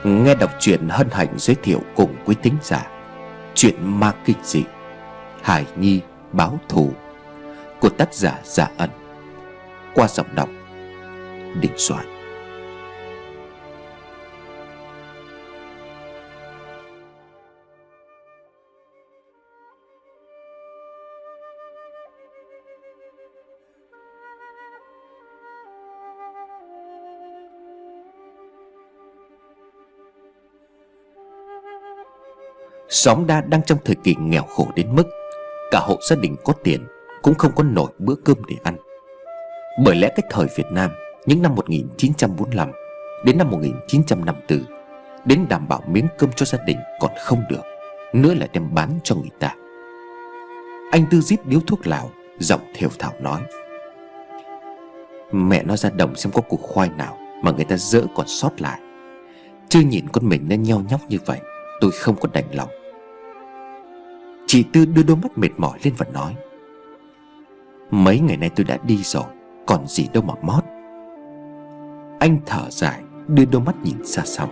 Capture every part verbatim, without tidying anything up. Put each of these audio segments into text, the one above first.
Nghe đọc truyện hân hạnh giới thiệu cùng quý thính giả truyện ma kinh dị Hải Nhi báo thù của tác giả Dạ Ẩn qua giọng đọc Đình Soạn. Xóm Đa đang trong thời kỳ nghèo khổ đến mức cả hộ gia đình có tiền cũng không có nổi bữa cơm để ăn. Bởi lẽ cái thời Việt Nam những năm một nghìn chín trăm bốn mươi lăm đến năm một nghìn chín trăm năm mươi tư, đến đảm bảo miếng cơm cho gia đình còn không được, nữa là đem bán cho người ta. Anh Tư rít điếu thuốc lào, giọng thều thào nói: "Mẹ nó ra đồng xem có củ khoai nào mà người ta dỡ còn sót lại. Chưa nhìn con mình nó nheo nhóc như vậy, tôi không có đành lòng." Chị Tư đưa đôi mắt mệt mỏi lên và nói: "Mấy ngày nay tôi đã đi rồi, còn gì đâu mà mót." Anh thở dài, đưa đôi mắt nhìn xa xăm.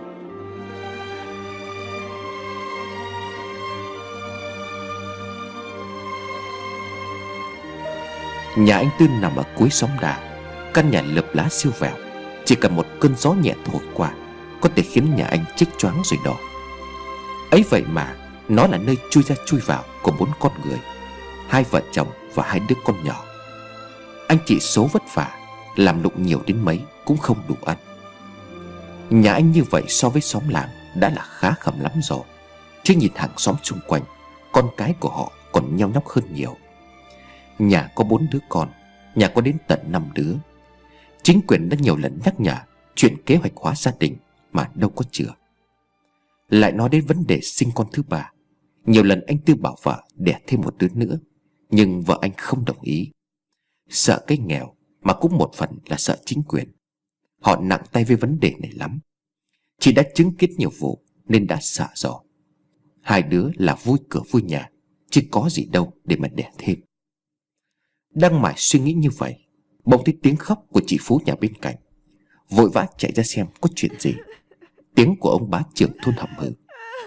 Nhà anh Tư nằm ở cuối xóm Đà. Căn nhà lợp lá siêu vẹo, chỉ cần một cơn gió nhẹ thổi qua có thể khiến nhà anh chích choáng rồi đổ. Ấy vậy mà nó là nơi chui ra chui vào của bốn con người, hai vợ chồng và hai đứa con nhỏ. Anh chị số vất vả, làm lụng nhiều đến mấy cũng không đủ ăn. Nhà anh như vậy so với xóm làng đã là khá khẩm lắm rồi, chứ nhìn hàng xóm xung quanh, con cái của họ còn nheo nhóc hơn nhiều. Nhà có bốn đứa con, nhà có đến tận năm đứa. Chính quyền đã nhiều lần nhắc nhở chuyện kế hoạch hóa gia đình mà đâu có chữa. Lại nói đến vấn đề sinh con thứ ba, nhiều lần anh Tư bảo vợ đẻ thêm một đứa nữa, nhưng vợ anh không đồng ý. Sợ cái nghèo, mà cũng một phần là sợ chính quyền. Họ nặng tay với vấn đề này lắm. Chị đã chứng kiến nhiều vụ nên đã sợ rồi. Hai đứa là vui cửa vui nhà, chứ có gì đâu để mà đẻ thêm. Đang mải suy nghĩ như vậy, bỗng thấy tiếng khóc của chị Phú nhà bên cạnh. Vội vã chạy ra xem có chuyện gì. Tiếng của ông bá trưởng thôn hậm hực: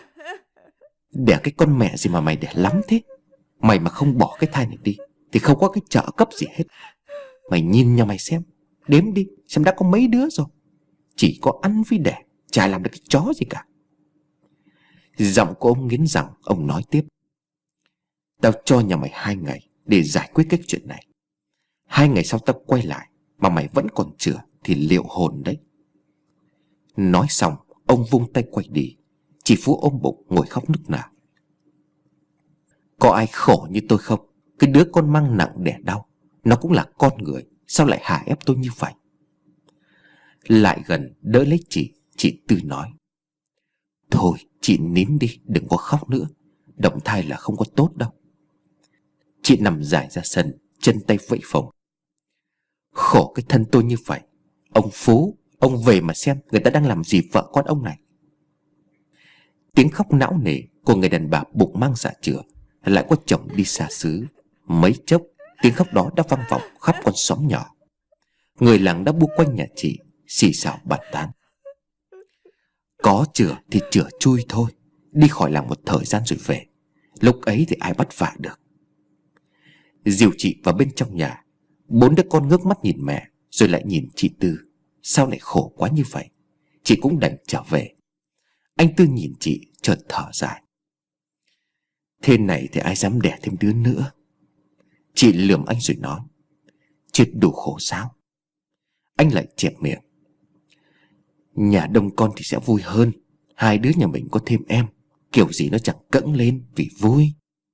"Đẻ cái con mẹ gì mà mày đẻ lắm thế? Mày mà không bỏ cái thai này đi thì không có cái trợ cấp gì hết. Mày nhìn nhà mày xem, đếm đi xem đã có mấy đứa rồi. Chỉ có ăn với đẻ, chả làm được cái chó gì cả." Giọng của ông nghiến rằng, ông nói tiếp: "Tao cho nhà mày hai ngày để giải quyết cái chuyện này. Hai ngày sau tao quay lại mà mày vẫn còn chữa thì liệu hồn đấy." Nói xong, ông vung tay quay đi. Chị Phú ôm bụng ngồi khóc nức nở: "Có ai khổ như tôi không? Cái đứa con mang nặng đẻ đau, nó cũng là con người, sao lại hả ép tôi như vậy?" Lại gần đỡ lấy chị, chị Tư nói: "Thôi chị nín đi, đừng có khóc nữa. Động thai là không có tốt đâu." Chị nằm dài ra sân, chân tay vẫy phồng: "Khổ cái thân tôi như vậy. Ông Phú, ông về mà xem người ta đang làm gì vợ con ông này." Tiếng khóc não nề của người đàn bà bụng mang dạ chửa, lại có chồng đi xa xứ. Mấy chốc tiếng khóc đó đã vang vọng khắp con xóm nhỏ. Người làng đã bu quanh nhà chị, xì xào bàn tán: "Có chửa thì chửa chui thôi, đi khỏi làng một thời gian rồi về. Lúc ấy thì ai bắt vạ được." Dìu chị vào bên trong nhà. Bốn đứa con ngước mắt nhìn mẹ, rồi lại nhìn chị Tư. Sao lại khổ quá như vậy? Chị cũng đành trở về. Anh Tư nhìn chị chợt thở dài: "Thế này thì ai dám đẻ thêm đứa nữa." Chị lườm anh rồi nói: "Chết đủ khổ sao?" Anh lại chẹp miệng: "Nhà đông con thì sẽ vui hơn. Hai đứa nhà mình có thêm em, kiểu gì nó chẳng cẫng lên vì vui."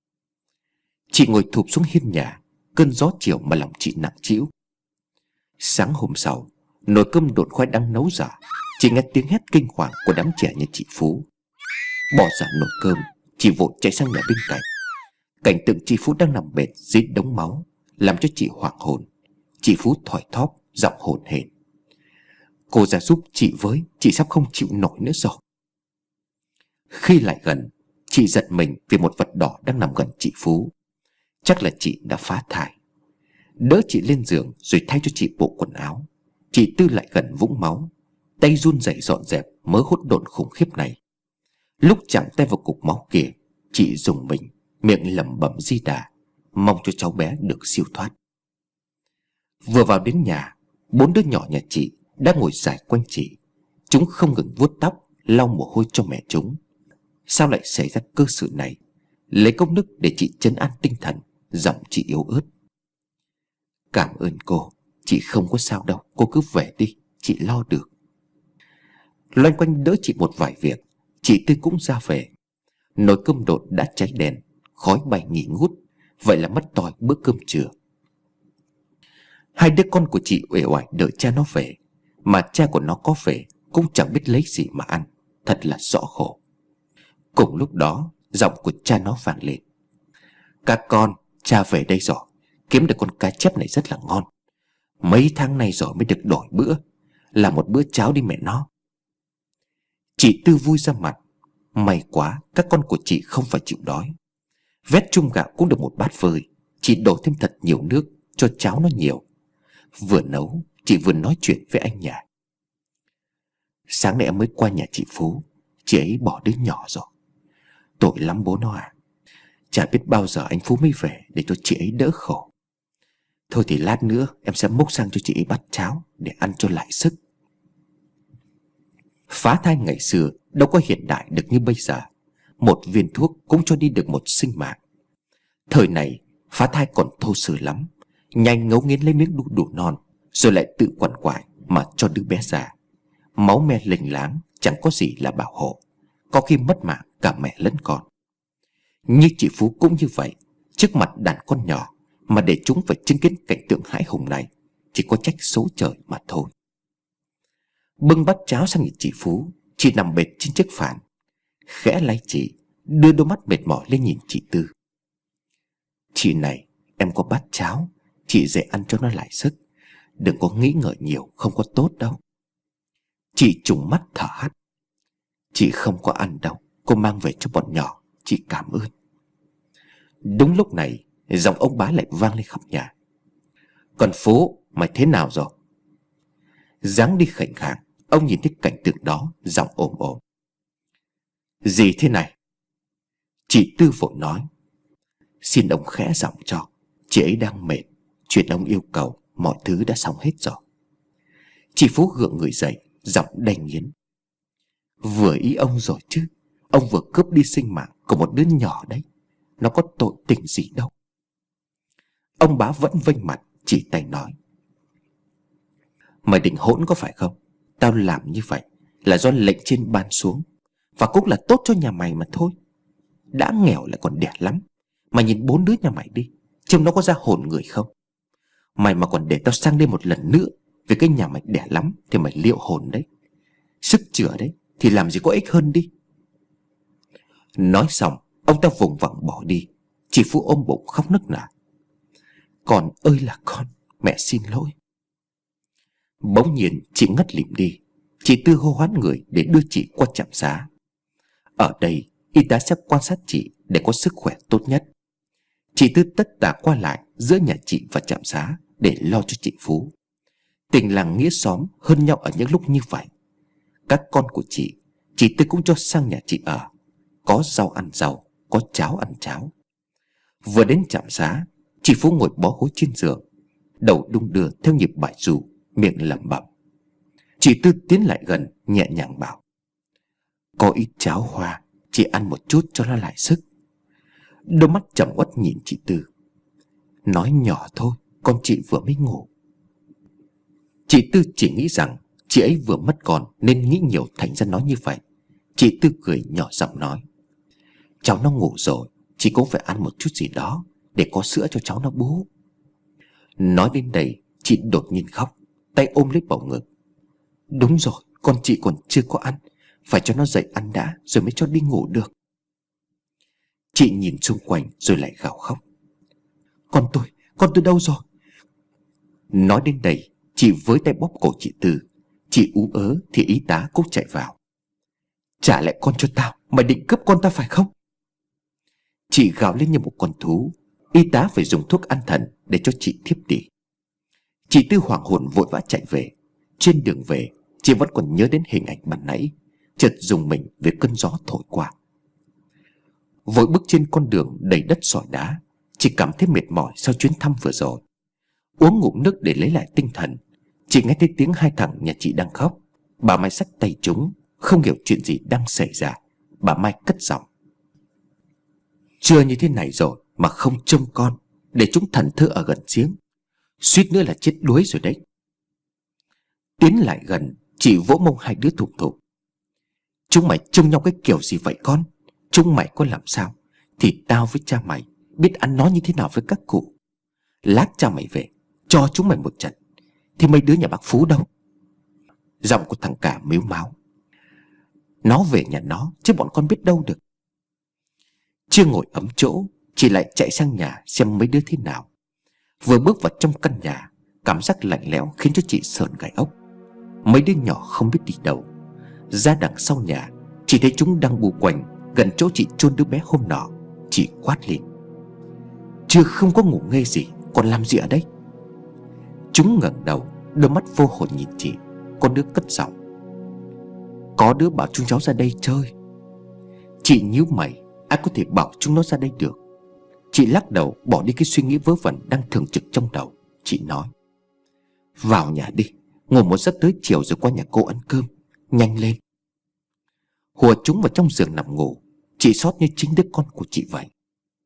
Chị ngồi thụp xuống hiên nhà. Cơn gió chiều mà lòng chị nặng trĩu. Sáng hôm sau, nồi cơm độn khoai đang nấu dở, chị nghe tiếng hét kinh hoàng của đám trẻ nhà chị Phú. Bỏ dở nồi cơm, chị vội chạy sang nhà bên cạnh. Cảnh tượng chị Phú đang nằm bệt dưới đống máu làm cho chị hoảng hồn. Chị Phú thoi thóp, giọng hổn hển: "Cô ra giúp chị với, chị sắp không chịu nổi nữa rồi." Khi lại gần, chị giật mình vì một vật đỏ đang nằm gần chị Phú. Chắc là chị đã phá thai. Đỡ chị lên giường rồi thay cho chị bộ quần áo. Chị Tư lại gần vũng máu. tay run rẩy dọn dẹp mớ hỗn độn khủng khiếp này. Lúc chạm tay vào cục máu kia, chị rùng mình, miệng lẩm bẩm Di Đà, mong cho cháu bé được siêu thoát. Vừa vào đến nhà, bốn đứa nhỏ nhà chị đã ngồi dài quanh chị. Chúng không ngừng vuốt tóc, lau mồ hôi cho mẹ chúng. Sao lại xảy ra cơ sự này? Lấy công đức để chị trấn an tinh thần. Giọng chị yếu ớt: Cảm ơn cô, chị không có sao đâu, cô cứ về đi, chị lo được. Loanh quanh đỡ chị một vài việc, chị Tư cũng ra về. Nồi cơm độn đã cháy đèn, khói bay nghi ngút, vậy là mất tòi bữa cơm trưa. Hai đứa con của chị uể oải đợi cha nó về, mà cha của nó có về cũng chẳng biết lấy gì mà ăn, thật là rõ khổ. Cùng lúc đó, giọng của cha nó vang lên: Các con, cha về đây rồi, kiếm được con cá chép này rất là ngon. Mấy tháng nay rồi mới được đổi bữa, làm một bữa cháo đi mẹ nó. Chị Tư vui ra mặt: May quá, các con của chị không phải chịu đói. Vét chung gạo cũng được một bát phơi, chị đổ thêm thật nhiều nước cho cháo nó nhiều. Vừa nấu, chị vừa nói chuyện với anh nhà. Sáng nay em mới qua nhà chị Phú, chị ấy bỏ đứa nhỏ rồi. Tội lắm bố nó à. Chả biết bao giờ anh Phú mới về để cho chị ấy đỡ khổ. Thôi thì lát nữa em sẽ múc sang cho chị ấy bát cháo để ăn cho lại sức. Phá thai ngày xưa đâu có hiện đại được như bây giờ. Một viên thuốc cũng cho đi được một sinh mạng. Thời này phá thai còn thô sơ lắm, nhanh ngấu nghiến lấy miếng đu đủ non, rồi lại tự quằn quại mà cho đứa bé ra. Máu me lênh láng, chẳng có gì là bảo hộ, có khi mất mạng cả mẹ lẫn con. Như chị Phú cũng như vậy. Trước mặt đàn con nhỏ mà để chúng phải chứng kiến cảnh tượng hãi hùng này, chỉ có trách số trời mà thôi. Bưng bát cháo sang nhìn chị Phú, chị nằm bệt trên chiếc phản, khẽ lay chị, đưa đôi mắt mệt mỏi lên nhìn chị Tư. Chị này, em có bát cháo, chị dễ ăn cho nó lại sức. Đừng có nghĩ ngợi nhiều, không có tốt đâu. Chị trùng mắt thở hắt: Chị không có ăn đâu, cô mang về cho bọn nhỏ, chị cảm ơn. Đúng lúc này, giọng ông bá lại vang lên khắp nhà: Còn Phú, mày thế nào rồi? Dáng đi khệnh khạng, ông nhìn thấy cảnh tượng đó, giọng ồm ồm: Gì thế này? Chị Tư vội nói: Xin ông khẽ giọng cho, chị ấy đang mệt. Chuyện ông yêu cầu mọi thứ đã xong hết rồi. Chị Phú gượng người dậy, giọng đanh nghiến: Vừa ý ông rồi chứ. Ông vừa cướp đi sinh mạng của một đứa nhỏ đấy, nó có tội tình gì đâu. Ông bá vẫn vênh mặt, chỉ tay nói: Mày định hỗn có phải không? Tao làm như vậy là do lệnh trên ban xuống, và cũng là tốt cho nhà mày mà thôi. Đã nghèo lại còn đẻ lắm. Mày nhìn bốn đứa nhà mày đi, trông nó có ra hồn người không? Mày mà còn để tao sang đây một lần nữa vì cái nhà mày đẻ lắm thì mày liệu hồn đấy. Sức chữa đấy thì làm gì có ích hơn đi. Nói xong, ông ta vùng vằng bỏ đi. Chị Phú ôm bụng khóc nức nở: Con ơi là con, mẹ xin lỗi. Bỗng nhiên chị ngất lịm đi. Chị Tư hô hoán người để đưa chị qua trạm xá. Ở đây y tá sẽ quan sát chị để có sức khỏe tốt nhất. Chị Tư tất tả qua lại giữa nhà chị và trạm xá để lo cho chị Phú. Tình làng nghĩa xóm hơn nhau ở những lúc như vậy. Các con của chị, chị Tư cũng cho sang nhà chị ở. Có rau ăn rau, có cháo ăn cháo. Vừa đến trạm xá, chị Phú ngồi bó gối trên giường, đầu đung đưa theo nhịp bài ru, miệng lẩm bẩm. Chị Tư tiến lại gần, nhẹ nhàng bảo: Có ít cháo hoa, chị ăn một chút cho nó lại sức. Đôi mắt trầm uất nhìn chị Tư: Nói nhỏ thôi, con chị vừa mới ngủ. Chị Tư chỉ nghĩ rằng chị ấy vừa mất con nên nghĩ nhiều thành ra nói như vậy. Chị Tư cười nhỏ giọng nói: Cháu nó ngủ rồi, chị cũng phải ăn một chút gì đó để có sữa cho cháu nó bú. Nói đến đây, chị đột nhiên khóc, tay ôm lấy bầu ngực: Đúng rồi, con chị còn chưa có ăn, phải cho nó dậy ăn đã rồi mới cho đi ngủ được. Chị nhìn xung quanh rồi lại gào khóc: Con tôi, con tôi đâu rồi? Nói đến đây, chị với tay bóp cổ chị Tư. Chị ú ớ thì y tá cũng chạy vào: Trả lại con cho tao, mày định cướp con ta phải không? Chị gào lên như một con thú. Y tá phải dùng thuốc an thần để cho chị thiếp đi. Chị Tư hoảng hồn vội vã chạy về. Trên đường về, Chị vẫn còn nhớ đến hình ảnh ban nãy, chợt rùng mình vì cơn gió thổi qua. Vội bước trên con đường đầy đất sỏi đá, chị cảm thấy mệt mỏi sau chuyến thăm vừa rồi. Uống ngụm nước để lấy lại tinh thần, chị nghe thấy tiếng hai thằng nhà chị đang khóc. Bà Mai xách tay chúng, không hiểu chuyện gì đang xảy ra. Bà Mai cất giọng: "Chưa như thế này rồi mà không trông con, để chúng thần thơ ở gần giếng, suýt nữa là chết đuối rồi đấy." Tiến lại gần, chị vỗ mông hai đứa thủng thục: "Chúng mày trông nhau cái kiểu gì vậy con? Chúng mày có làm sao thì tao với cha mày biết ăn nói như thế nào với các cụ. Lát cha mày về cho chúng mày một trận, thì mấy đứa nhà bác Phú đâu?" Giọng của thằng cả mếu máo: "Nó về nhà nó chứ bọn con biết đâu được." Chưa ngồi ấm chỗ, chị lại chạy sang nhà xem mấy đứa thế nào. Vừa bước vào trong căn nhà, cảm giác lạnh lẽo khiến cho chị sởn gai ốc. Mấy đứa nhỏ không biết đi đâu. Ra đằng sau nhà, chị thấy chúng đang bu quanh gần chỗ chị chôn đứa bé hôm nọ. Chị quát lên: "Chưa không có ngủ nghê gì, còn làm gì ở đây?" Chúng ngẩng đầu, đôi mắt vô hồn nhìn chị. Con đứa cất giọng: "Có đứa bảo chúng cháu ra đây chơi." Chị nhíu mày, ai có thể bảo chúng nó ra đây được. Chị lắc đầu bỏ đi cái suy nghĩ vớ vẩn đang thường trực trong đầu. Chị nói: "Vào nhà đi, ngồi một giấc tới chiều rồi qua nhà cô ăn cơm. Nhanh lên." Hùa chúng vào trong giường nằm ngủ, chị xót như chính đứa con của chị vậy.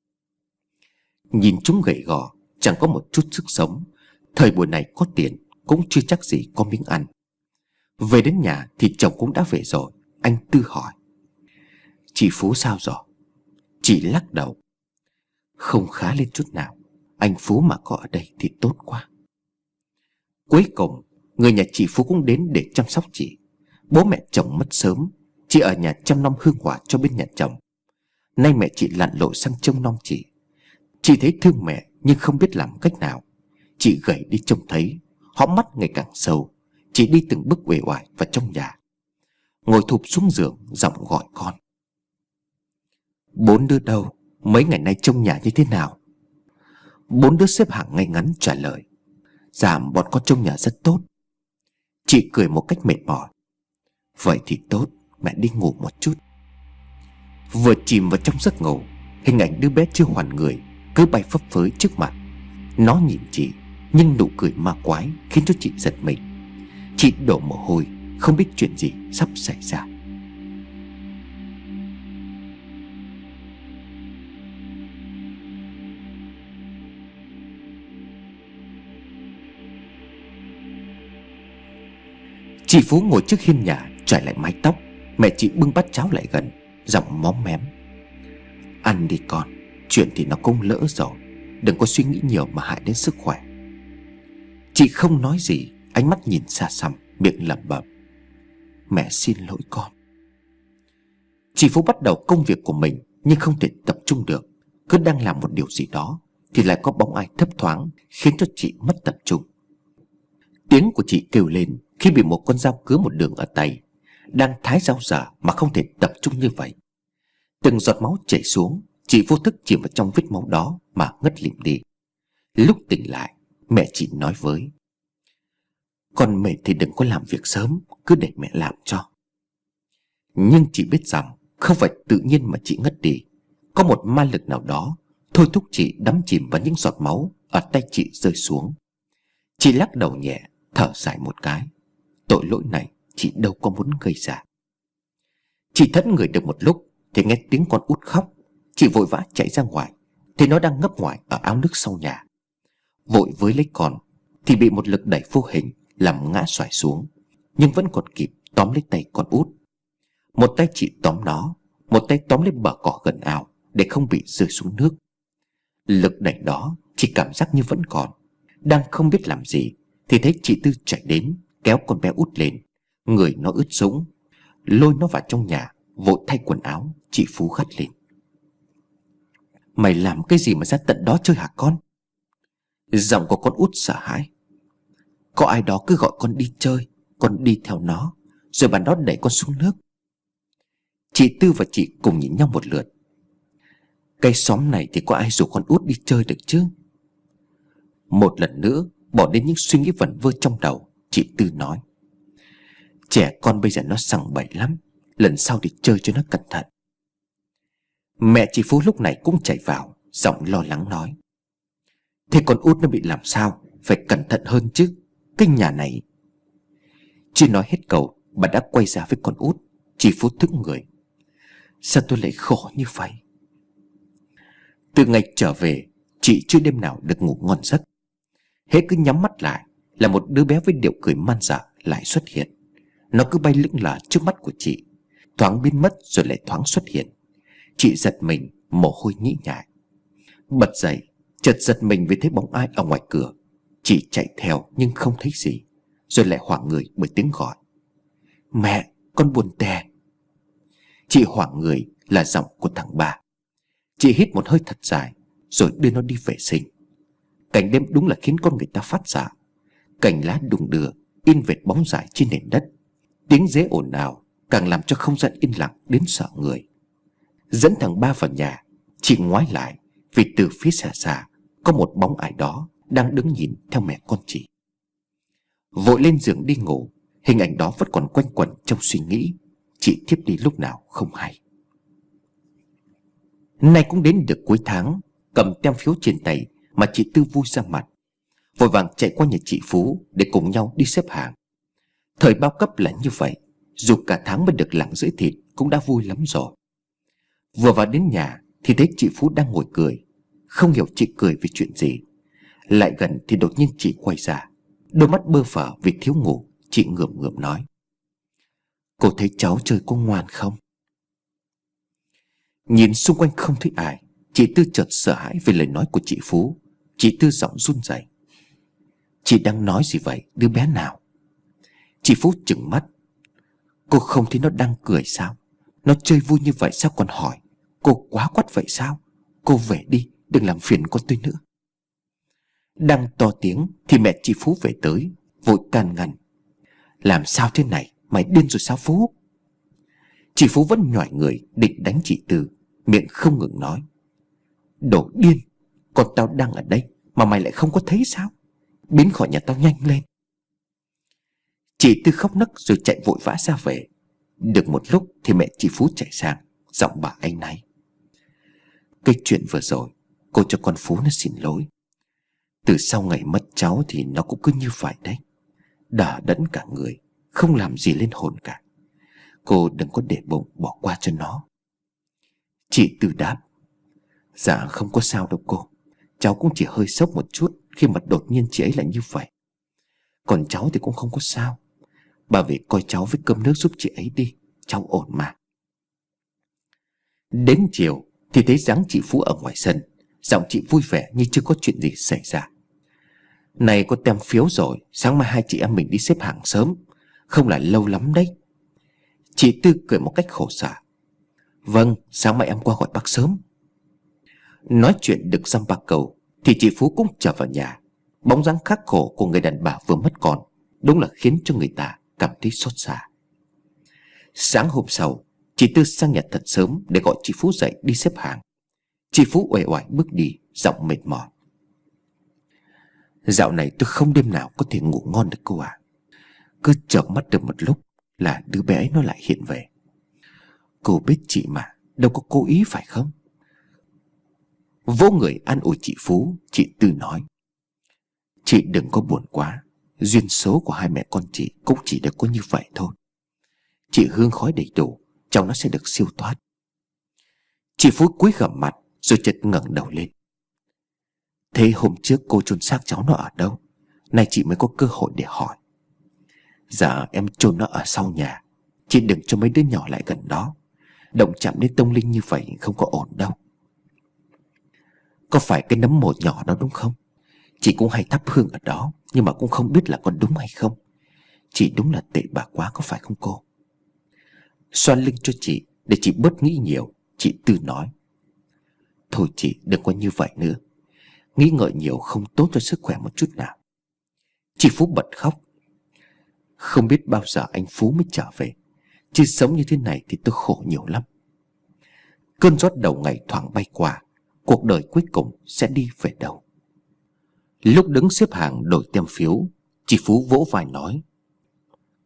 Nhìn chúng gầy gò, chẳng có một chút sức sống. Thời buổi này có tiền cũng chưa chắc gì có miếng ăn. Về đến nhà thì chồng cũng đã về rồi. Anh Tư hỏi: "Chị Phú sao rồi?" Chị lắc đầu: "Không khá lên chút nào. Anh Phú mà có ở đây thì tốt quá." Cuối cùng người nhà chị Phú cũng đến để chăm sóc chị. Bố mẹ chồng mất sớm, chị ở nhà chăm nom hương hỏa cho bên nhà chồng. Nay mẹ chị lặn lội sang trông nom chị. Chị thấy thương mẹ nhưng không biết làm cách nào. Chị gầy đi trông thấy, hõm mắt ngày càng sâu. Chị đi từng bước uể oải vào trong nhà, ngồi thụp xuống giường, giọng gọi con: "Bốn đứa đâu? Mấy ngày nay trông nhà như thế nào?" Bốn đứa xếp hàng ngay ngắn trả lời: "Dạ bọn con trông nhà rất tốt." Chị cười một cách mệt mỏi: "Vậy thì tốt, mẹ đi ngủ một chút." Vừa chìm vào trong giấc ngủ, hình ảnh đứa bé chưa hoàn người cứ bay phấp phới trước mặt. Nó nhìn chị, nhưng nụ cười ma quái khiến cho chị giật mình. Chị đổ mồ hôi, không biết chuyện gì sắp xảy ra. Chị Phú ngồi trước hiên nhà trải lại mái tóc. Mẹ chị bưng bát cháo lại gần, giọng móm mém: "Ăn đi con, chuyện thì nó cũng lỡ rồi, đừng có suy nghĩ nhiều mà hại đến sức khỏe." Chị không nói gì, ánh mắt nhìn xa xăm, miệng lẩm bẩm: "Mẹ xin lỗi con." Chị Phú bắt đầu công việc của mình nhưng không thể tập trung được. Cứ đang làm một điều gì đó thì lại có bóng ai thấp thoáng khiến cho chị mất tập trung. Tiếng của chị kêu lên khi bị một con dao cứa một đường ở tay. Đang thái dao dở mà không thể tập trung như vậy. Từng giọt máu chảy xuống, chị vô thức chìm vào trong vết máu đó mà ngất lịm đi. Lúc tỉnh lại, mẹ chị nói với: "Con mệt thì đừng có làm việc sớm, cứ để mẹ làm cho." Nhưng chị biết rằng không phải tự nhiên mà chị ngất đi. Có một ma lực nào đó thôi thúc chị đắm chìm vào những giọt máu ở tay chị rơi xuống. Chị lắc đầu nhẹ, thở dài một cái. Tội lỗi này chị đâu có muốn gây ra. Chị thẫn người được một lúc thì nghe tiếng con út khóc. Chị vội vã chạy ra ngoài thì nó đang ngấp ngoài ở ao nước sau nhà. Vội với lấy con thì bị một lực đẩy vô hình làm ngã xoài xuống, nhưng vẫn còn kịp tóm lấy tay con út. Một tay chị tóm nó, một tay tóm lấy bờ cỏ gần ao để không bị rơi xuống nước. Lực đẩy đó chị cảm giác như vẫn còn. Đang không biết làm gì thì thấy chị Tư chạy đến, kéo con bé út lên. Người nó ướt sũng, lôi nó vào trong nhà, vội thay quần áo. Chị Phú gắt lên: "Mày làm cái gì mà ra tận đó chơi hả con?" Giọng của con út sợ hãi: "Có ai đó cứ gọi con đi chơi, con đi theo nó, rồi bạn đó đẩy con xuống nước." Chị Tư và chị cùng nhìn nhau một lượt. Cái xóm này thì có ai rủ con út đi chơi được chứ? Một lần nữa bỏ đến những suy nghĩ vẩn vơ trong đầu, chị Tư nói: Trẻ con bây giờ nó sằng bậy lắm, lần sau thì chơi cho nó cẩn thận. Mẹ chị Phú lúc này cũng chạy vào, giọng lo lắng nói: Thế con út nó bị làm sao? Phải cẩn thận hơn chứ, cái nhà này. Chưa nói hết câu, bà đã quay ra với con út. Chị Phú thức người: Sao tôi lại khổ như vậy? Từ ngày trở về, chị chưa đêm nào được ngủ ngon giấc. Hễ cứ nhắm mắt lại là một đứa bé với điệu cười man dợ lại xuất hiện. Nó cứ bay lững lờ trước mắt của chị, thoáng biến mất rồi lại thoáng xuất hiện. Chị giật mình, mồ hôi nhĩ nhại. Bật dậy, chợt giật mình vì thấy bóng ai ở ngoài cửa. Chị chạy theo nhưng không thấy gì, rồi lại hoảng người bởi tiếng gọi: Mẹ, con buồn tè. Chị hoảng người là giọng của thằng ba. Chị hít một hơi thật dài rồi đưa nó đi vệ sinh. Cảnh đêm đúng là khiến con người ta phát sợ. Cành lá đùng đưa in vệt bóng dài trên nền đất. Tiếng dế ồn ào càng làm cho không gian yên lặng đến sợ người. Dẫn thằng ba vào nhà, chị ngoái lại vì từ phía xa xa có một bóng ai đó đang đứng nhìn theo mẹ con chị. Vội lên giường đi ngủ, hình ảnh đó vẫn còn quanh quẩn trong suy nghĩ. Chị thiếp đi lúc nào không hay. Nay cũng đến được cuối tháng, cầm tem phiếu trên tay mà chị Tư vui ra mặt, vội vàng chạy qua nhà chị Phú để cùng nhau đi xếp hàng. Thời bao cấp là như vậy, dù cả tháng mới được lạng rưỡi thịt cũng đã vui lắm rồi. Vừa vào đến nhà thì thấy chị Phú đang ngồi cười. Không hiểu chị cười vì chuyện gì. Lại gần thì đột nhiên chị quay ra, đôi mắt bơ phờ vì thiếu ngủ. Chị ngượng ngượng nói: Cô thấy cháu chơi có ngoan không? Nhìn xung quanh không thấy ai, chị Tư chợt sợ hãi về lời nói của chị Phú. Chị Tư giọng run rẩy: Chị đang nói gì vậy, đứa bé nào? Chị Phú trừng mắt: Cô không thấy nó đang cười sao? Nó chơi vui như vậy sao còn hỏi? Cô quá quắt vậy sao? Cô về đi, đừng làm phiền con tôi nữa. Đang to tiếng thì mẹ chị Phú về tới, vội can ngăn: Làm sao thế này, mày điên rồi sao Phú? Chị Phú vẫn nhỏi người định đánh chị Tư, miệng không ngừng nói: Đồ điên, con tao đang ở đây mà mày lại không có thấy sao? Biến khỏi nhà tao nhanh lên. Chị Tư khóc nấc rồi chạy vội vã ra về. Được một lúc thì mẹ chị Phú chạy sang, giọng bà áy náy: Cái chuyện vừa rồi cô cho con Phú nó xin lỗi. Từ sau ngày mất cháu thì nó cũng cứ như vậy đấy, đờ đẫn cả người, không làm gì lên hồn cả. Cô đừng có để bụng bỏ qua cho nó. Chị Tư đáp: Dạ không có sao đâu cô. Cháu cũng chỉ hơi sốc một chút khi mà đột nhiên chị ấy lại như vậy. Còn cháu thì cũng không có sao. Bà về coi cháu với cơm nước giúp chị ấy đi, cháu ổn mà. Đến chiều thì thấy dáng chị Phú ở ngoài sân, giọng chị vui vẻ như chưa có chuyện gì xảy ra. Này có tem phiếu rồi, sáng mai hai chị em mình đi xếp hàng sớm, không là lâu lắm đấy. Chị Tư cười một cách khổ sở: Vâng, sáng mai em qua gọi bác sớm. Nói chuyện được dăm ba câu thì chị Phú cũng trở vào nhà. Bóng dáng khắc khổ của người đàn bà vừa mất con đúng là khiến cho người ta cảm thấy xót xa. Sáng hôm sau, chị Tư sang nhà thật sớm để gọi chị Phú dậy đi xếp hàng. Chị Phú uể oải bước đi, giọng mệt mỏi: Dạo này tôi không đêm nào có thể ngủ ngon được cô ạ. Cứ chợp mắt được một lúc là đứa bé ấy nó lại hiện về. Cô biết chị mà, đâu có cố ý phải không? Vỗ người an ủi chị Phú, chị Tư nói: Chị đừng có buồn quá, duyên số của hai mẹ con chị cũng chỉ được có như vậy thôi. Chị hương khói đầy đủ, cháu nó sẽ được siêu thoát. Chị Phú cúi gằm mặt rồi chợt ngẩng đầu lên: Thế hôm trước cô chôn xác cháu nó ở đâu? Nay chị mới có cơ hội để hỏi. Dạ em chôn nó ở sau nhà. Chị đừng cho mấy đứa nhỏ lại gần đó. Động chạm đến tâm linh như vậy không có ổn đâu. Có phải cái nấm mồ nhỏ đó đúng không? Chị cũng hay thắp hương ở đó, nhưng mà cũng không biết là có đúng hay không. Chị đúng là tệ bạc quá có phải không cô? Xoan lưng cho chị để chị bớt nghĩ nhiều, chị Tư nói: Thôi chị đừng có như vậy nữa. Nghĩ ngợi nhiều không tốt cho sức khỏe một chút nào. Chị Phú bật khóc: Không biết bao giờ anh Phú mới trở về, chứ sống như thế này thì tôi khổ nhiều lắm. Cơn gió đầu ngày thoảng bay qua, cuộc đời cuối cùng sẽ đi về đâu? Lúc đứng xếp hàng đổi tem phiếu, chị Phú vỗ vai nói: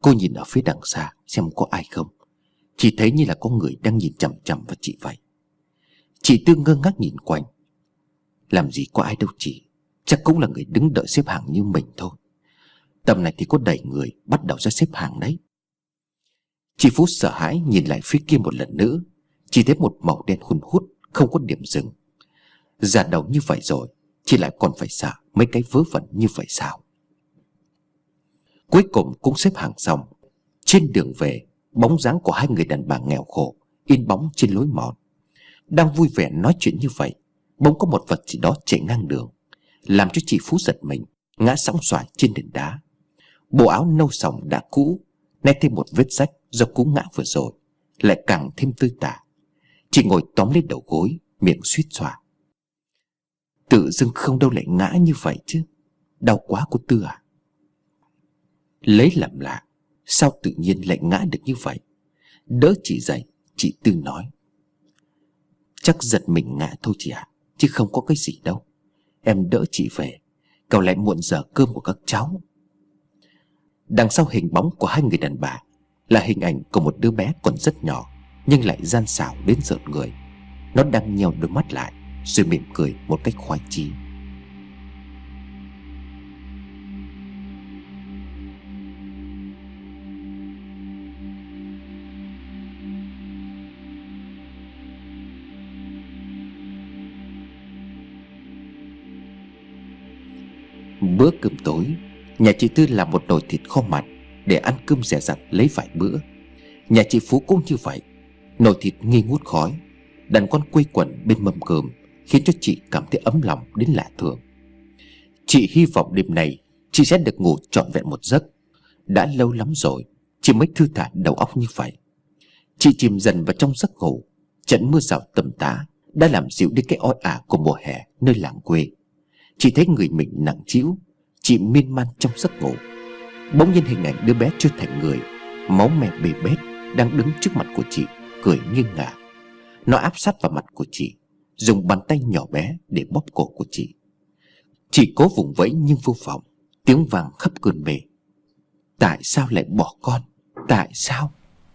Cô nhìn ở phía đằng xa xem có ai không. Chỉ thấy như là có người đang nhìn chằm chằm vào chị vậy. Chị Tư ngơ ngác nhìn quanh. Làm gì có ai đâu chị, chắc cũng là người đứng đợi xếp hàng như mình thôi. Tầm này thì có đầy người bắt đầu ra xếp hàng đấy. Chị Phú sợ hãi nhìn lại phía kia một lần nữa. Chỉ thấy một màu đen hun hút, không có điểm dừng. Già đầu như vậy rồi, chị lại còn phải sợ mấy cái vớ vẩn như vậy sao? Cuối cùng cũng xếp hàng xong. Trên đường về, bóng dáng của hai người đàn bà nghèo khổ in bóng trên lối mòn. Đang vui vẻ nói chuyện như vậy, bỗng có một vật gì đó chạy ngang đường, làm cho chị Phú giật mình, ngã sóng xoài trên nền đá. Bộ áo nâu sòng đã cũ, nay thêm một vết rách do cú ngã vừa rồi, lại càng thêm tơi tả. Chị ngồi tóm lấy đầu gối, miệng suýt xoa. Tự dưng không đâu lại ngã như vậy chứ. Đau quá cô Tư à. Lấy làm lạ, sao tự nhiên lại ngã được như vậy? Đỡ chị dậy, chị Tư nói: Chắc giật mình ngã thôi chị ạ, chứ không có cái gì đâu. Em đỡ chị về, cậu lại muộn giờ cơm của các cháu. Đằng sau hình bóng của hai người đàn bà là hình ảnh của một đứa bé còn rất nhỏ, nhưng lại gian xảo đến rợn người. Nó đang nheo đôi mắt lại rồi mỉm cười một cách khoái chí. Bữa cơm tối, nhà chị Tư làm một nồi thịt kho mặn để ăn cơm dè dặt lấy vài bữa. Nhà chị Phú cũng như vậy. Nồi thịt nghi ngút khói, đàn con quây quần bên mâm cơm khiến cho chị cảm thấy ấm lòng đến lạ thường. Chị hy vọng đêm này chị sẽ được ngủ trọn vẹn một giấc. Đã lâu lắm rồi chị mới thư thả đầu óc như vậy. Chị chìm dần vào trong giấc ngủ. Trận mưa rào tầm tã đã làm dịu đi cái oi ả của mùa hè nơi làng quê. Chị thấy người mình nặng trĩu, chị miên man trong giấc ngủ. Bỗng nhiên hình ảnh đứa bé chưa thành người, máu me bê bết, đang đứng trước mặt của chị, cười nghiêng ngả. Nó áp sát vào mặt của chị, dùng bàn tay nhỏ bé để bóp cổ của chị. Chị cố vùng vẫy nhưng vô vọng, tiếng vang khắp cơn mê. Tại sao lại bỏ con? Tại sao?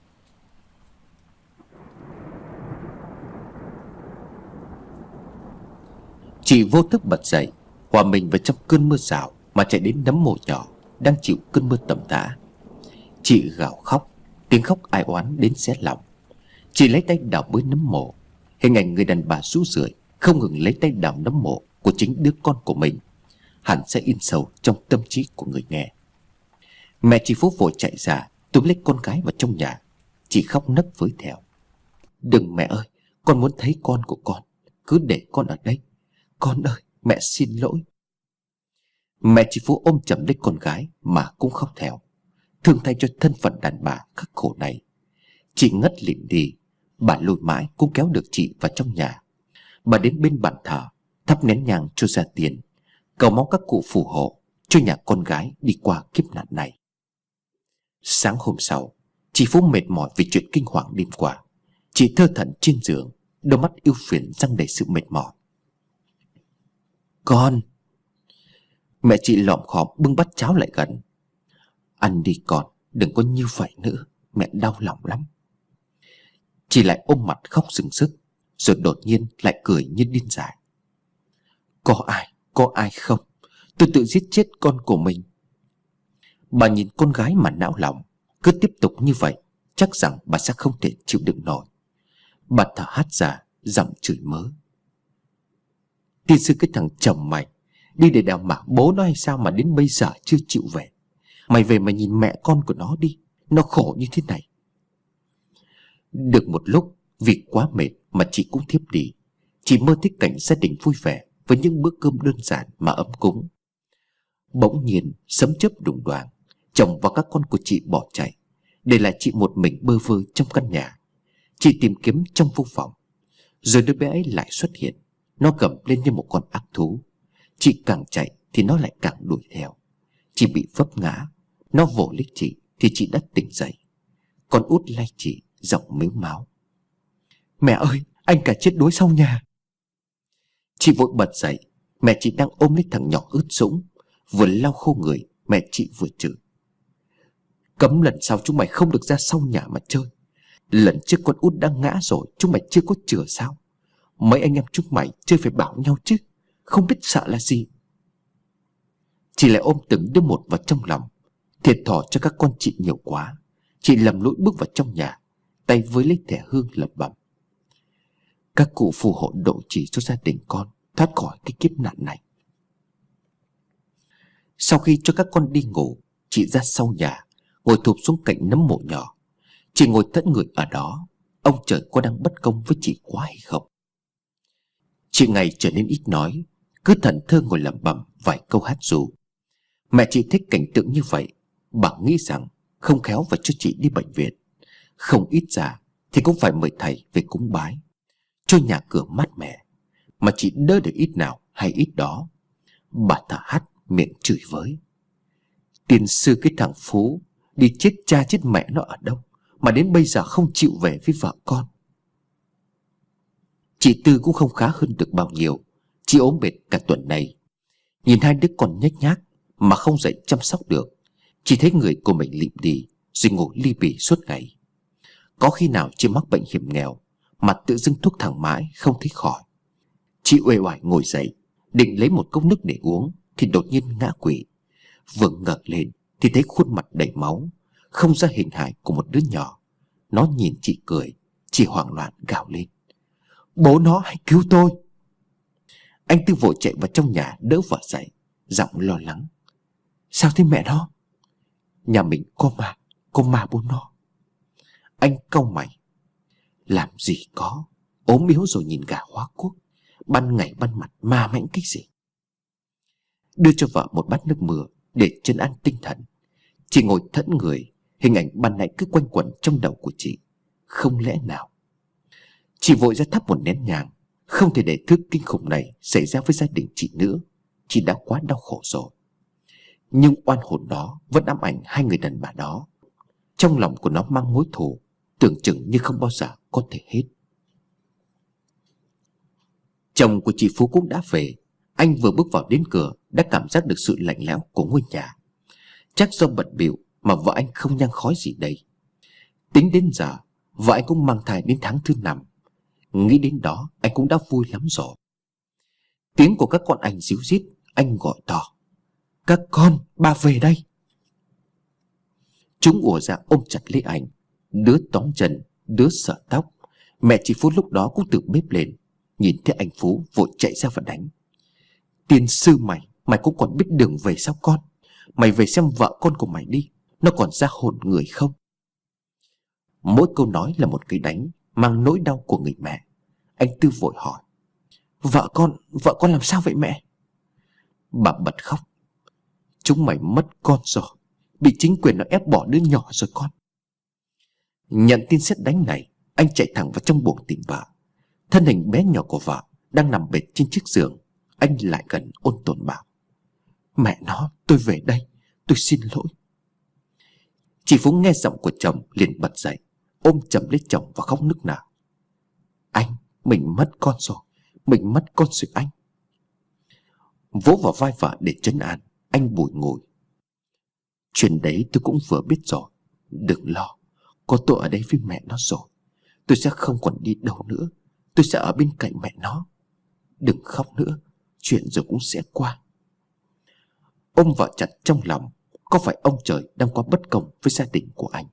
Chị vô thức bật dậy, hòa mình vào trong cơn mưa rào mà chạy đến nấm mồ nhỏ đang chịu cơn mưa tầm tã. Chị gào khóc, tiếng khóc ai oán đến xé lòng. Chị lấy tay đào bới nấm mồ. Hình ảnh người đàn bà rũ rượi không ngừng lấy tay đào nấm mồ của chính đứa con của mình hẳn sẽ in sâu trong tâm trí của người nghe. Mẹ chị Phú vội chạy ra túm lấy con gái vào trong nhà. Chị khóc nấc với theo: Đừng mẹ ơi, con muốn thấy con của con, cứ để con ở đây. Con ơi, mẹ xin lỗi. Mẹ chị Phú ôm chầm lấy con gái mà cũng khóc theo, thương thay cho thân phận đàn bà khắc khổ này. Chị ngất lịm đi. Bà lùi mãi cũng kéo được chị vào trong nhà. Bà đến bên bàn thờ, thắp nén nhang cho ra tiền, cầu mong các cụ phù hộ cho nhà con gái đi qua kiếp nạn này. Sáng hôm sau, chị Phú mệt mỏi vì chuyện kinh hoàng đêm qua. Chị thơ thẩn trên giường, đôi mắt ưu phiền răng đầy sự mệt mỏi. Con. Mẹ chị lọm khọm bưng bát cháo lại gần. Ăn đi con, đừng có như vậy nữa, mẹ đau lòng lắm. Chị lại ôm mặt khóc sừng sức, rồi đột nhiên lại cười như điên dại. Có ai, có ai không? Tôi tự giết chết con của mình. Bà nhìn con gái mà não lòng. Cứ tiếp tục như vậy chắc rằng bà sẽ không thể chịu đựng nổi. Bà thở hắt ra, giọng chửi mớ. Tiên sư cái thằng chồng mày đi để đào mả bố nó hay sao mà đến bây giờ chưa chịu về? Mày về mà nhìn mẹ con của nó đi, nó khổ như thế này. Được một lúc, vì quá mệt mà chị cũng thiếp đi. Chị mơ thấy cảnh gia đình vui vẻ với những bữa cơm đơn giản mà ấm cúng. Bỗng nhiên sấm chớp đùng đoàng, chồng và các con của chị bỏ chạy, để lại chị một mình bơ vơ trong căn nhà. Chị tìm kiếm trong vô vọng. Rồi đứa bé ấy lại xuất hiện. Nó gầm lên như một con ác thú. Chị càng chạy thì nó lại càng đuổi theo. Chị bị vấp ngã. Nó vồ lấy chị thì chị đã tỉnh dậy. Con út lay chị, giọng mếu máo. Mẹ ơi, anh cả chết đuối sau nhà. Chị vội bật dậy. Mẹ chị đang ôm lấy thằng nhỏ ướt sũng. Vừa lau khô người, mẹ chị vừa chửi. Cấm lần sau chúng mày không được ra sau nhà mà chơi. Lần trước con út đã ngã rồi, chúng mày chưa có chữa sao? Mấy anh em chúng mày chơi phải bảo nhau chứ, không biết sợ là gì. Chị lại ôm từng đứa một vào trong lòng. Thiệt thòi cho các con chị nhiều quá. Chị lầm lũi bước vào trong nhà, tay với lấy thẻ hương lẩm bẩm: các cụ phù hộ độ trì cho gia đình con thoát khỏi cái kiếp nạn này. Sau khi cho các con đi ngủ, chị ra sau nhà, ngồi thụp xuống cạnh nấm mộ nhỏ. Chị ngồi thẫn người ở đó. Ông trời có đang bất công với chị quá hay không? Chị ngày trở nên ít nói, cứ thẫn thơ ngồi lẩm bẩm vài câu hát ru. Mẹ chị thích cảnh tượng như vậy. Bà nghĩ rằng không khéo phải cho chị đi bệnh viện, không ít ra thì cũng phải mời thầy về cúng bái, cho nhà cửa mát mẻ. Mà chị đỡ được ít nào hay ít đó. Bà thở hắt miệng chửi với: tiền sư cái thằng Phú, đi chết cha chết mẹ nó ở đâu mà đến bây giờ không chịu về với vợ con. Chị Tư cũng không khá hơn được bao nhiêu. Chị ốm mệt cả tuần này. Nhìn hai đứa con nhếch nhác mà không dậy chăm sóc được, chị thấy người của mình lịm đi, rồi ngủ li bì suốt ngày. Có khi nào chị mắc bệnh hiểm nghèo mà tự dưng thuốc thẳng mãi không thấy khỏi. Chị uể oải ngồi dậy, định lấy một cốc nước để uống thì đột nhiên ngã quỵ. Vừa ngẩng lên thì thấy khuôn mặt đầy máu, không ra hình hài của một đứa nhỏ. Nó nhìn chị cười. Chị hoảng loạn gào lên: bố nó, hãy cứu tôi. Anh Tư vội chạy vào trong nhà đỡ vợ dậy, giọng lo lắng: sao thế mẹ nó? Nhà mình có ma, có ma bố nó. Anh cau mày: làm gì có, ốm yếu rồi nhìn gà hóa quốc, ban ngày ban mặt ma mãnh cái gì. Đưa cho vợ một bát nước mưa để trấn an tinh thần. Chị ngồi thẫn người. Hình ảnh ban nãy cứ quanh quẩn trong đầu của chị. Không lẽ nào? Chị vội ra thắp một nén nhang. Không thể để thứ kinh khủng này xảy ra với gia đình chị nữa. Chị đã quá đau khổ rồi. Nhưng oan hồn đó vẫn ám ảnh hai người đàn bà đó. Trong lòng của nó mang mối thù tưởng chừng như không bao giờ có thể hết. Chồng của chị Phú cũng đã về. Anh vừa bước vào đến cửa đã cảm giác được sự lạnh lẽo của ngôi nhà. Chắc do bận bịu mà vợ anh không nhang khói gì đây. Tính đến giờ vợ anh cũng mang thai đến tháng thứ năm. Nghĩ đến đó anh cũng đã vui lắm rồi. Tiếng của các con anh ríu rít. Anh gọi to: các con, bà về đây. Chúng ùa ra ôm chặt lấy anh. Đứa tóm chân, đứa sợ tóc. Mẹ chị Phú lúc đó cũng từ bếp lên. Nhìn thấy anh Phú vội chạy ra và đánh: tiền sư mày, mày cũng còn biết đường về sao con? Mày về xem vợ con của mày đi, nó còn ra hồn người không? Mỗi câu nói là một cái đánh mang nỗi đau của người mẹ. Anh Tư vội hỏi: Vợ con, vợ con làm sao vậy mẹ? Bà bật khóc: chúng mày mất con rồi, bị chính quyền nó ép bỏ đứa nhỏ rồi con. Nhận tin sét đánh này, anh chạy thẳng vào trong buồng tìm vợ. Thân hình bé nhỏ của vợ đang nằm bệt trên chiếc giường. Anh lại gần ôn tồn bảo: mẹ nó, tôi về đây, tôi xin lỗi. Chị Phú nghe giọng của chồng liền bật dậy, ôm chầm lấy chồng và khóc nức nở: anh, mình mất con rồi, mình mất con rồi anh. Vỗ vào vai vợ để trấn an, anh bủi ngùi: chuyện đấy tôi cũng vừa biết rồi, đừng lo, có tôi ở đây với mẹ nó rồi. Tôi sẽ không còn đi đâu nữa, tôi sẽ ở bên cạnh mẹ nó. Đừng khóc nữa, chuyện rồi cũng sẽ qua. Ôm vợ chặt trong lòng. Có phải ông trời đang quá bất công với gia đình của anh?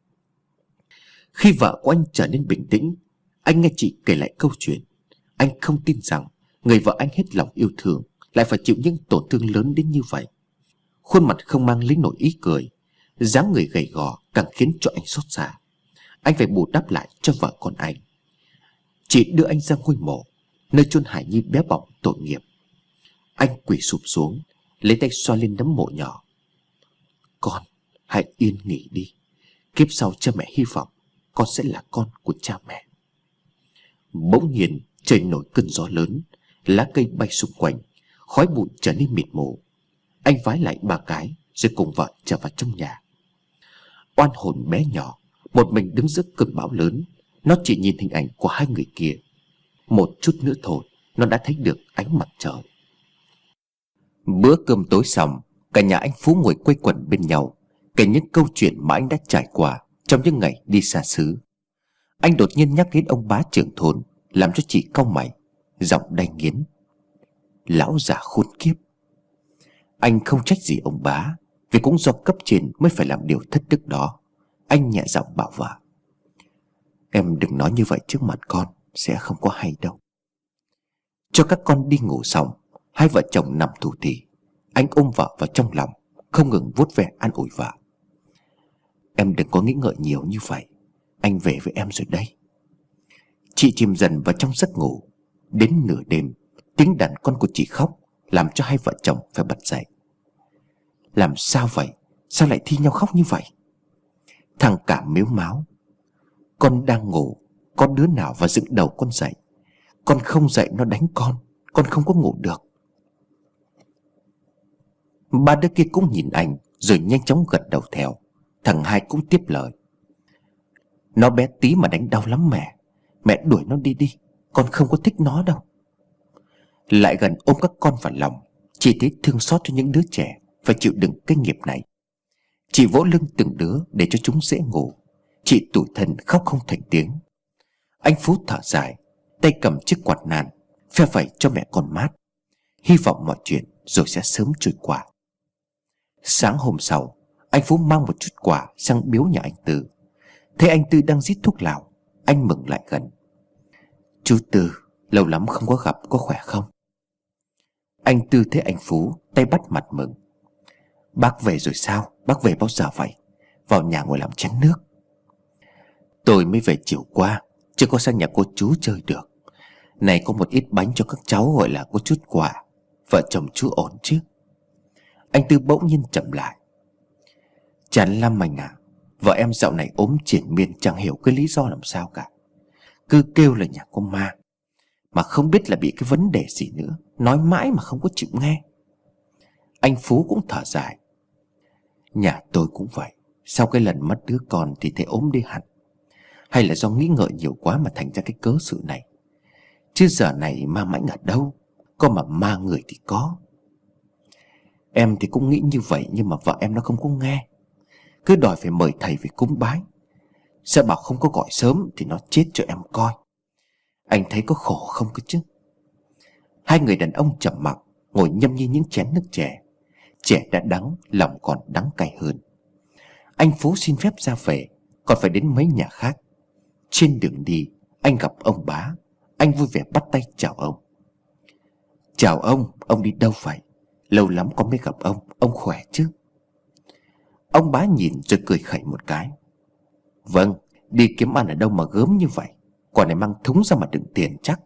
Khi vợ của anh trở nên bình tĩnh, anh nghe chị kể lại câu chuyện. Anh không tin rằng người vợ anh hết lòng yêu thương lại phải chịu những tổn thương lớn đến như vậy. Khuôn mặt không mang lấy nổi ý cười, dáng người gầy gò càng khiến cho anh xót xa. Anh phải bù đắp lại cho vợ con anh. Chị đưa anh ra ngôi mộ, nơi chôn Hải Nhi bé bỏng tội nghiệp. Anh quỳ sụp xuống, lấy tay xoa lên nấm mộ nhỏ: con, hãy yên nghỉ đi. Kiếp sau cha mẹ hy vọng con sẽ là con của cha mẹ. Bỗng nhiên trời nổi cơn gió lớn, lá cây bay xung quanh, khói bụi trở nên mịt mù. Anh vái lại ba cái rồi cùng vợ trở vào trong nhà. Oan hồn bé nhỏ một mình đứng giữa cơn bão lớn. Nó chỉ nhìn hình ảnh của hai người kia. Một chút nữa thôi nó đã thấy được ánh mặt trời. Bữa cơm tối xong, cả nhà anh Phú ngồi quây quần bên nhau. kể những câu chuyện mà anh đã trải qua trong những ngày đi xa xứ. Anh đột nhiên nhắc đến ông bá trưởng thôn, làm cho chị cau mày, giọng đay nghiến: "Lão già khốn kiếp." Anh không trách gì ông bá, vì cũng do cấp trên mới phải làm điều thất đức đó. Anh nhẹ giọng bảo vợ: "Em đừng nói như vậy trước mặt con, sẽ không có hay đâu." Cho các con đi ngủ xong, hai vợ chồng nằm thủ thỉ. Anh ôm vợ vào trong lòng, không ngừng vuốt ve an ủi vợ: "Em đừng có nghĩ ngợi nhiều như vậy, anh về với em rồi đây." Chị chìm dần vào trong giấc ngủ. Đến nửa đêm, tiếng đàn con của chị khóc, làm cho hai vợ chồng phải bật dậy. Làm sao vậy? Sao lại thi nhau khóc như vậy? Thằng cả mếu máo: "Con đang ngủ, có đứa nào vào dựng đầu con dậy. Con không dậy nó đánh con, con không có ngủ được." Ba đứa kia cũng nhìn anh, rồi nhanh chóng gật đầu theo. Thằng hai cũng tiếp lời: "Nó bé tí mà đánh đau lắm mẹ. Mẹ đuổi nó đi đi, con không có thích nó đâu." Lại gần ôm các con vào lòng, chị thấy thương xót cho những đứa trẻ phải chịu đựng cái nghiệp này. Chị vỗ lưng từng đứa để cho chúng dễ ngủ. Chị tủi thân khóc không thành tiếng. Anh Phú thở dài, tay cầm chiếc quạt nàn, phe phẩy cho mẹ con mát, hy vọng mọi chuyện rồi sẽ sớm trôi qua. Sáng hôm sau, anh Phú mang một chút quà sang biếu nhà anh Tư. Thấy anh Tư đang rít thuốc lào, anh mừng lại gần: "Chú Tư, lâu lắm không có gặp, có khỏe không?" Anh Tư thấy anh Phú, tay bắt mặt mừng: "Bác về rồi sao? Bác về bao giờ vậy? Vào nhà ngồi làm chén nước." "Tôi mới về chiều qua, chưa có sang nhà cô chú chơi được. Này có một ít bánh cho các cháu, gọi là có chút quà. Vợ chồng chú ổn chứ?" Anh Tư bỗng nhiên chậm lại: "Chán lắm anh à. Vợ em dạo này ốm triền miên, chẳng hiểu cái lý do làm sao cả. Cứ kêu là nhà có ma, mà không biết là bị cái vấn đề gì nữa. Nói mãi mà không có chịu nghe." Anh Phú cũng thở dài: "Nhà tôi cũng vậy. Sau cái lần mất đứa con thì thấy ốm đi hẳn. Hay là do nghĩ ngợi nhiều quá mà thành ra cái cớ sự này. Chứ giờ này ma mãnh ở đâu, có mà ma người thì có." "Em thì cũng nghĩ như vậy, nhưng mà vợ em nó không có nghe. Cứ đòi phải mời thầy về cúng bái. Sợ bảo không có gọi sớm thì nó chết cho em coi. Anh thấy có khổ không cơ chứ?" Hai người đàn ông trầm mặc ngồi nhâm nhi những chén nước chè. Chè đã đắng, lòng còn đắng cay hơn. Anh Phú xin phép ra về, còn phải đến mấy nhà khác. Trên đường đi, anh gặp ông bá. Anh vui vẻ bắt tay chào ông: "Chào ông, ông đi đâu vậy? Lâu lắm con mới gặp ông, ông khỏe chứ?" Ông bá nhìn rồi cười khẩy một cái: "Vâng, đi kiếm ăn ở đâu mà gớm như vậy. Quả này mang thúng ra mà đựng tiền chắc."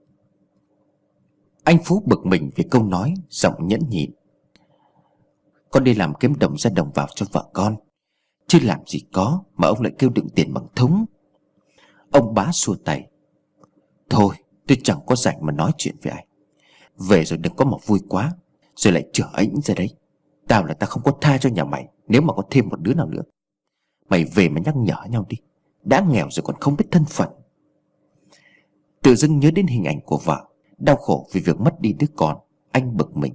Anh Phú bực mình vì câu nói, giọng nhẫn nhịn: "Con đi làm kiếm đồng ra đồng vào cho vợ con, chứ làm gì có mà ông lại kêu đựng tiền bằng thúng." Ông bá xua tay: "Thôi, tôi chẳng có rảnh mà nói chuyện với anh. Về rồi đừng có mà vui quá, rồi lại chở ấy ra đấy. Tao là tao không có tha cho nhà mày nếu mà có thêm một đứa nào nữa. Mày về mà nhắc nhở nhau đi, đã nghèo rồi còn không biết thân phận." Tự dưng nhớ đến hình ảnh của vợ đau khổ vì việc mất đi đứa con, anh bực mình.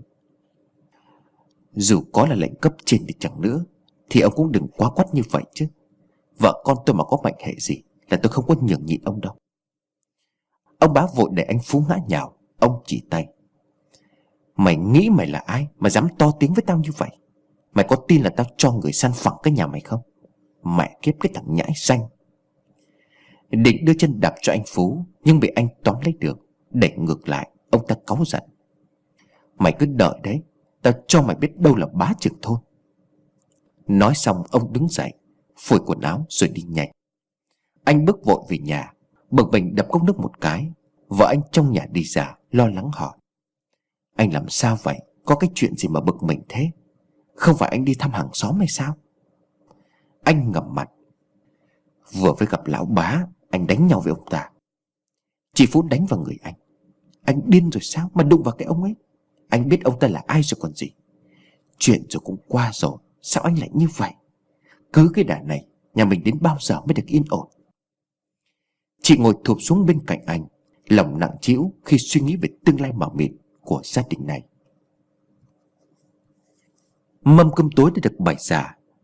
Dù có là lệnh cấp trên thì chẳng nữa, thì ông cũng đừng quá quắt như vậy chứ. Vợ con tôi mà có mệnh hệ gì là tôi không có nhường nhịn ông đâu. Ông bá vội để anh Phú ngã nhào. Ông chỉ tay: "Mày nghĩ mày là ai mà dám to tiếng với tao như vậy? Mày có tin là tao cho người săn phẳng cái nhà mày không? Mẹ kiếp cái thằng nhãi xanh." Định đưa chân đạp cho anh Phú, nhưng bị anh tóm lấy được, đẩy ngược lại. Ông ta cáu giận: "Mày cứ đợi đấy, tao cho mày biết đâu là bá trưởng thôn." Nói xong ông đứng dậy, phủi quần áo rồi đi nhanh. Anh bước vội về nhà, bực mình đập cốc nước một cái. Vợ anh trong nhà đi ra, lo lắng hỏi: "Anh làm sao vậy? Có cái chuyện gì mà bực mình thế? Không phải anh đi thăm hàng xóm hay sao?" Anh ngậm mặt: "Vừa mới gặp lão bá, anh đánh nhau với ông ta." Chị Phú đánh vào người anh: "Anh điên rồi sao mà đụng vào cái ông ấy? Anh biết ông ta là ai rồi còn gì. Chuyện rồi cũng qua rồi, sao anh lại như vậy? Cứ cái đà này, nhà mình đến bao giờ mới được yên ổn?" Chị ngồi thụp xuống bên cạnh anh, lòng nặng trĩu khi suy nghĩ về tương lai mờ mịt của gia đình này. Mâm cơm tối đã được bày ra.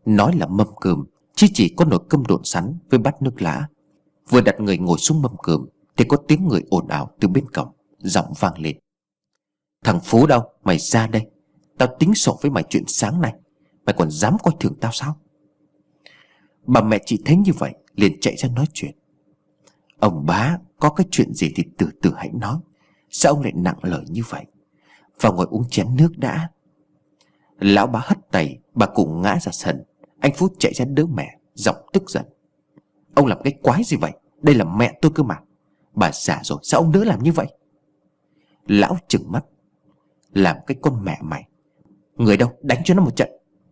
Nói là mâm cơm, chứ chỉ có nồi cơm độn sắn với bát nước lã. Vừa đặt người ngồi xuống mâm cơm thì có tiếng người ồn ào từ bên cổng, giọng vang lên: "Thằng Phú đâu? Mày ra đây. Tao tính sổ với mày chuyện sáng nay. Mày còn dám coi thường tao sao?" Bà mẹ chị thấy như vậy liền chạy ra nói chuyện: "Ông bá, có cái chuyện gì thì từ từ hãy nói. Sao ông lại nặng lời như vậy? Vào ngồi uống chén nước đã." Lão bá hất tay, bà cụ ngã ra sân. Anh Phú chạy ra đỡ mẹ, giọng tức giận: "Ông làm cái quái gì vậy? Đây là mẹ tôi cơ mà. Bà già rồi sao ông đỡ làm như vậy?" Lão trừng mắt: "Làm cái con mẹ mày. Người đâu, đánh cho nó một trận."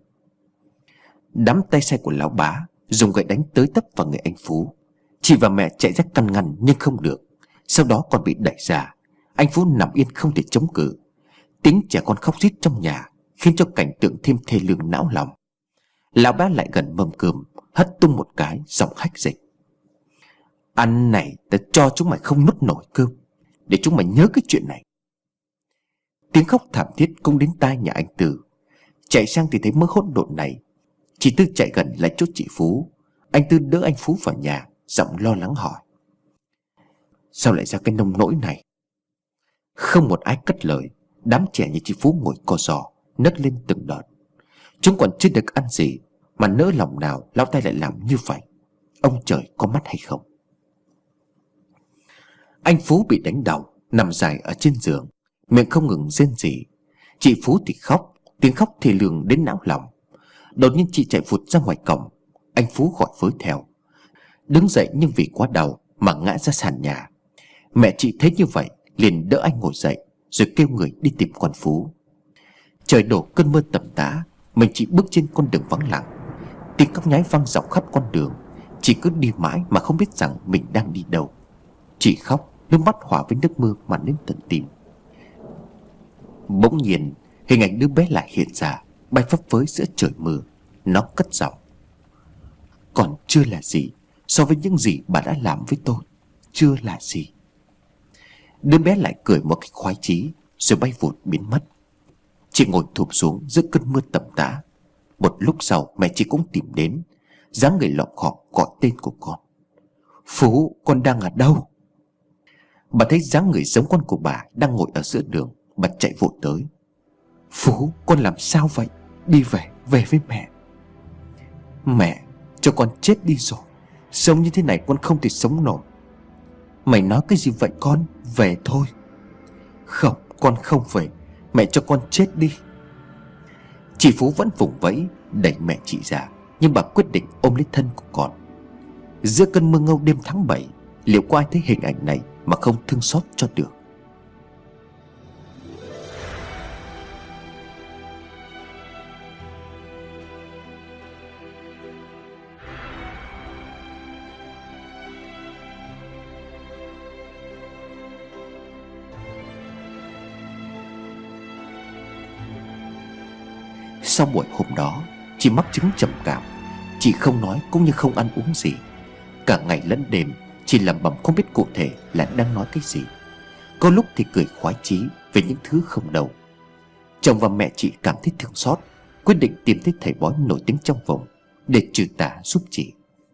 Đám tay sai của lão bá dùng gậy đánh tới tấp vào người anh Phú. Chị và mẹ chạy ra căn ngăn nhưng không được. Sau đó còn bị đẩy ra. Anh Phú nằm yên không thể chống cự. Tiếng trẻ con khóc rít trong nhà khiến cho cảnh tượng thêm thê lương não lòng. Lão bá lại gần mâm cơm, hất tung một cái, giọng hách dịch: "Ăn này, ta cho chúng mày không nuốt nổi cơm, để chúng mày nhớ cái chuyện này." Tiếng khóc thảm thiết cũng đến tai nhà anh Tư. Chạy sang thì thấy mớ hỗn độn này. Chị Tư chạy gần lại chỗ chị Phú. Anh Tư đỡ anh Phú vào nhà, giọng lo lắng hỏi: "Sao lại ra cái nông nỗi này?" Không một ai cất lời. Đám trẻ như chị Phú ngồi co ro, nấc lên từng đợt. Chúng còn chưa được ăn gì mà nỡ lòng nào lão tay lại làm như vậy. Ông trời có mắt hay không? Anh Phú bị đánh đầu, nằm dài ở trên giường, miệng không ngừng rên rỉ. Chị Phú thì khóc, tiếng khóc thê lương đến não lòng. Đột nhiên chị chạy vụt ra ngoài cổng. Anh Phú gọi với theo. Đứng dậy nhưng vì quá đau mà ngã ra sàn nhà. Mẹ chị thấy như vậy liền đỡ anh ngồi dậy, rồi kêu người đi tìm con Phú. Trời đổ cơn mưa tầm tã. Mình chị bước trên con đường vắng lặng. Tiếng khóc nhái vang dọc khắp con đường. Chị cứ đi mãi mà không biết rằng mình đang đi đâu. Chị khóc, nước mắt hòa với nước mưa mà đến tận tim. Bỗng nhiên hình ảnh đứa bé lại hiện ra, bay phấp phới giữa trời mưa. Nó cất giọng: "Còn chưa là gì so với những gì bà đã làm với tôi. Chưa là gì." Đứa bé lại cười một cách khoái chí, rồi bay vụt biến mất. Chị ngồi thụp xuống giữa cơn mưa tầm tã. Một lúc sau mẹ chị cũng tìm đến, dáng người lọm khọm gọi tên của con: "Phú, con đang ở đâu?" Bà thấy dáng người giống con của bà đang ngồi ở giữa đường. Bà chạy vội tới: "Phú, con làm sao vậy? Đi về, về với mẹ." "Mẹ, cho con chết đi rồi. Sống như thế này con không thể sống nổi." "Mày nói cái gì vậy con? Về thôi." "Không, con không về. Mẹ cho con chết đi." Chị Phú vẫn vùng vẫy đẩy mẹ chị ra, nhưng bà quyết định ôm lấy thân của con. Giữa cơn mưa ngâu đêm tháng bảy, liệu có ai thấy hình ảnh này mà không thương xót cho được? Sau buổi hôm đó, chị mắc chứng trầm cảm. Chị không nói cũng như không ăn uống gì. Cả ngày lẫn đêm chị lẩm bẩm không biết cụ thể là đang nói cái gì. Có lúc thì cười khoái chí về những thứ không đâu. Chồng và mẹ chị cảm thấy thương xót, quyết định tìm thấy thầy bói nổi tiếng trong vùng để trừ tà giúp chị.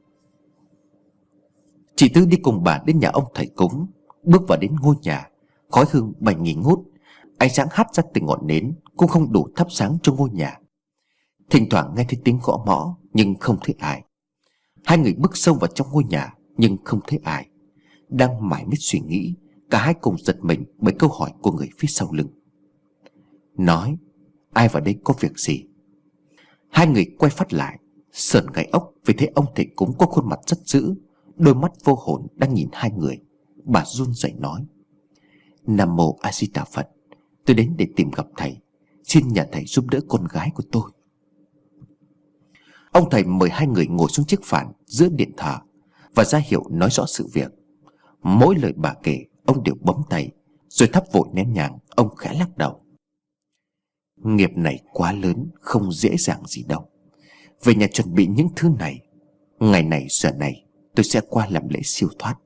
Chị Tư đi cùng bà đến nhà ông thầy cúng. Bước vào đến ngôi nhà, khói hương bay nghi ngút. Ánh sáng hắt ra từ ngọn nến cũng không đủ thắp sáng cho ngôi nhà. Thỉnh thoảng nghe thấy tiếng gõ mõ nhưng không thấy ai. Hai người bước sâu vào trong ngôi nhà nhưng không thấy ai. Đang mải miết suy nghĩ, cả hai cùng giật mình bởi câu hỏi của người phía sau lưng: "Nói, ai vào đây có việc gì?" Hai người quay phát lại, sởn gai ốc vì thấy ông thầy cúng có khuôn mặt rất dữ, đôi mắt vô hồn đang nhìn hai người. Bà run rẩy nói: "Nam mô A Di Đà Phật, tôi đến để tìm gặp thầy. Xin nhà thầy giúp đỡ con gái của tôi." Ông thầy mời hai người ngồi xuống chiếc phản giữa điện thờ và ra hiệu nói rõ sự việc. Mỗi lời bà kể ông đều bấm tay, rồi thắp vội nén nhang. Ông khẽ lắc đầu: "Nghiệp này quá lớn, không dễ dàng gì đâu. Về nhà chuẩn bị những thứ này. Ngày này giờ này tôi sẽ qua làm lễ siêu thoát."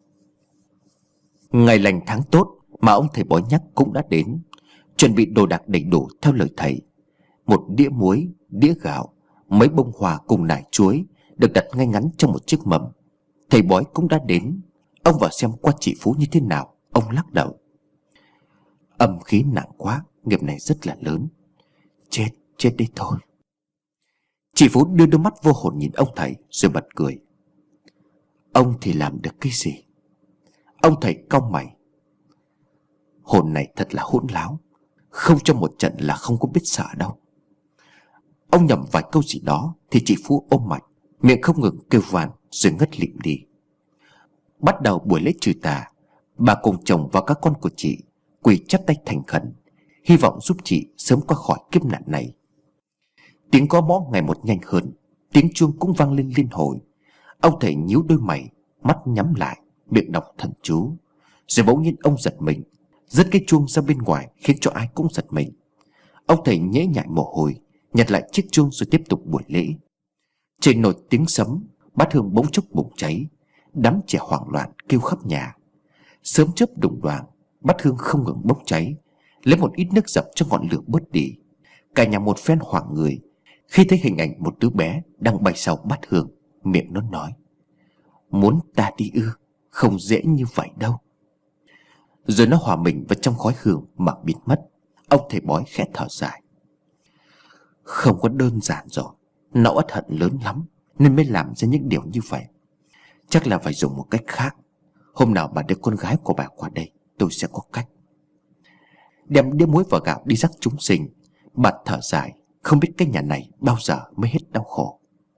Ngày lành tháng tốt mà ông thầy bói nhắc cũng đã đến. Chuẩn bị đồ đạc đầy đủ theo lời thầy: một đĩa muối, đĩa gạo, Mấy bông hoa cùng nải chuối được đặt ngay ngắn trong một chiếc mầm. Thầy bói cũng đã đến. Ông vào xem qua chị Phú như thế nào. Ông lắc đầu: Âm khí nặng quá, nghiệp này rất là lớn. Chết, chết đi thôi. Chị Phú đưa đôi mắt vô hồn nhìn ông thầy rồi bật cười. Ông thì làm được cái gì? Ông thầy cau mày. Hồn này thật là hỗn láo, không cho một trận là không có biết sợ đâu. Ông nhầm vài câu gì đó thì chị Phú ôm mặt, miệng không ngừng kêu van rồi ngất lịm đi. Bắt đầu buổi lễ trừ tà, bà cùng chồng và các con của chị quỳ chắp tay thành khẩn, hy vọng giúp chị sớm qua khỏi kiếp nạn này. Tiếng gõ mõ ngày một nhanh hơn, tiếng chuông cũng vang lên liên hồi. Ông thầy nhíu đôi mày, mắt nhắm lại, miệng đọc thần chú. Rồi bỗng nhiên ông giật mình, giật cái chuông ra bên ngoài khiến cho ai cũng giật mình. Ông thầy nhễ nhại mồ hôi, nhặt lại chiếc chuông rồi tiếp tục buổi lễ. Trời nổi tiếng sấm, bát hương bỗng chốc bùng cháy, đám trẻ hoảng loạn kêu khắp nhà. Sớm chớp đùng đoàng, bát hương không ngừng bốc cháy, lấy một ít nước dập cho ngọn lửa bớt đi. Cả nhà một phen hoảng người khi thấy hình ảnh một đứa bé đang bay sau bát hương. Miệng nó nói: Muốn ta đi ư? Không dễ như vậy đâu. Rồi nó hòa mình vào trong khói hương mà biến mất. Ông thầy bói khẽ thở dài: Không có đơn giản rồi. Nó uất hận lớn lắm nên mới làm ra những điều như vậy. Chắc là phải dùng một cách khác. Hôm nào bà đưa con gái của bà qua đây, tôi sẽ có cách. Đem đĩa muối và gạo đi rắc chúng sinh, bà thở dài, không biết cái nhà này bao giờ mới hết đau khổ.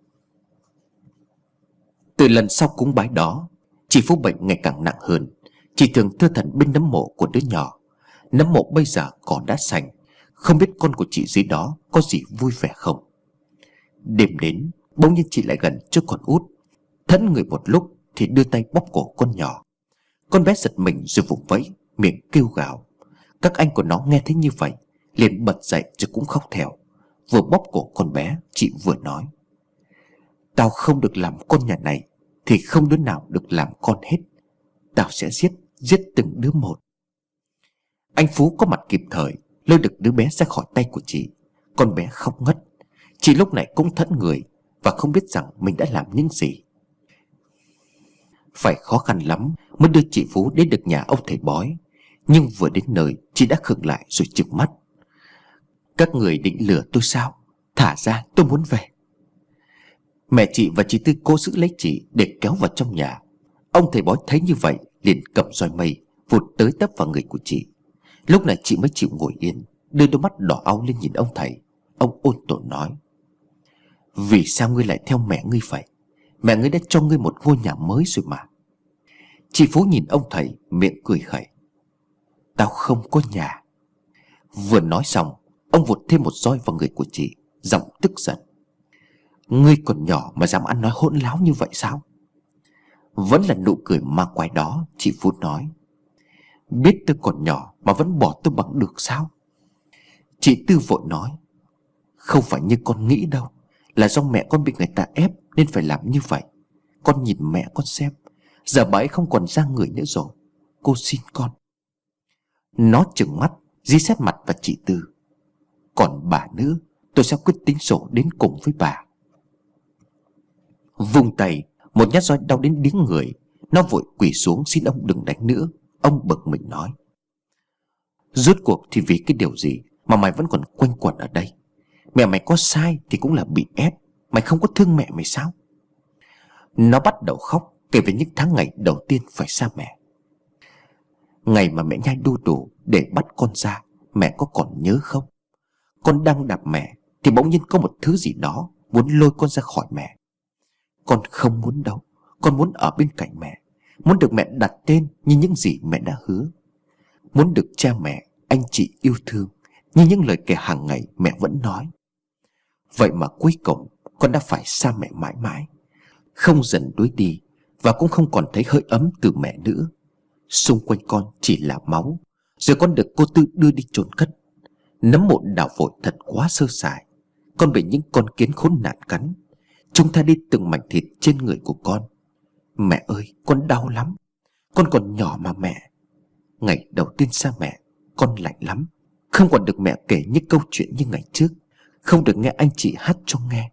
Từ lần sau cúng bái đó, chị Phú bệnh ngày càng nặng hơn. Chị thường thưa thẩn bên nấm mộ của đứa nhỏ. Nấm mộ bây giờ cỏ đã xanh, không biết con của chị dưới đó có gì vui vẻ không. Đêm đến, bỗng nhiên chị lại gần trước con út, thẫn người một lúc thì đưa tay bóp cổ con nhỏ. Con bé giật mình rồi vùng vẫy, miệng kêu gào. Các anh của nó nghe thấy như vậy liền bật dậy rồi cũng khóc theo. Vừa bóp cổ con bé, chị vừa nói: Tao không được làm con nhà này thì không đứa nào được làm con hết. Tao sẽ giết, giết từng đứa một. Anh Phú có mặt kịp thời, lôi được đứa bé ra khỏi tay của chị. Con bé khóc ngất. Chị lúc này cũng thẫn người và không biết rằng mình đã làm những gì. Phải khó khăn lắm mới đưa chị Phú đến được nhà ông thầy bói. Nhưng vừa đến nơi, chị đã khựng lại rồi trừng mắt: Các người định lừa tôi sao? Thả ra, tôi muốn về. Mẹ chị và chị Tư cố giữ lấy chị để kéo vào trong nhà. Ông thầy bói thấy như vậy liền cầm roi mây vụt tới tấp vào người của chị. Lúc này chị mới chịu ngồi yên, đưa đôi mắt đỏ au lên nhìn ông thầy. Ông ôn tồn nói: Vì sao ngươi lại theo mẹ ngươi vậy? Mẹ ngươi đã cho ngươi một ngôi nhà mới rồi mà. Chị Phú nhìn ông thầy, miệng cười khẩy: Tao không có nhà. Vừa nói xong, ông vụt thêm một roi vào người của chị, giọng tức giận: Ngươi còn nhỏ mà dám ăn nói hỗn láo như vậy sao? Vẫn là nụ cười ma quái đó, chị Phú nói: Biết tôi còn nhỏ mà vẫn bỏ tôi bằng được sao? Chị Tư vội nói: Không phải như con nghĩ đâu. Là do mẹ con bị người ta ép nên phải làm như vậy. Con nhìn mẹ con xem, giờ bà ấy không còn ra người nữa rồi. Cô xin con. Nó trừng mắt, dí sát mặt vào chị Tư: Còn bà nữa, tôi sẽ quyết tính sổ đến cùng với bà. Vùng tay, một nhát roi đau đến điếng người. Nó vội quỳ xuống xin ông đừng đánh nữa. Ông bực mình nói: Rốt cuộc thì vì cái điều gì mà mày vẫn còn quanh quẩn ở đây? Mẹ mày có sai thì cũng là bị ép. Mày không có thương mẹ mày sao? Nó bắt đầu khóc, kể về những tháng ngày đầu tiên phải xa mẹ. Ngày mà mẹ nhai đu đủ để bắt con ra, mẹ có còn nhớ không? Con đang đạp mẹ thì bỗng nhiên có một thứ gì đó muốn lôi con ra khỏi mẹ. Con không muốn đâu. Con muốn ở bên cạnh mẹ, muốn được mẹ đặt tên như những gì mẹ đã hứa, muốn được cha mẹ, anh chị yêu thương như những lời kể hàng ngày mẹ vẫn nói. Vậy mà cuối cùng con đã phải xa mẹ mãi mãi, không dần đuối đi, và cũng không còn thấy hơi ấm từ mẹ nữa. Xung quanh con chỉ là máu. Rồi con được cô Tư đưa đi chôn cất. Nấm mộ đào vội thật quá sơ sài. Con bị những con kiến khốn nạn cắn, chúng ta đi từng mảnh thịt trên người của con. Mẹ ơi, con đau lắm. Con còn nhỏ mà mẹ. Ngày đầu tiên xa mẹ, con lạnh lắm. Không còn được mẹ kể những câu chuyện như ngày trước, không được nghe anh chị hát cho nghe.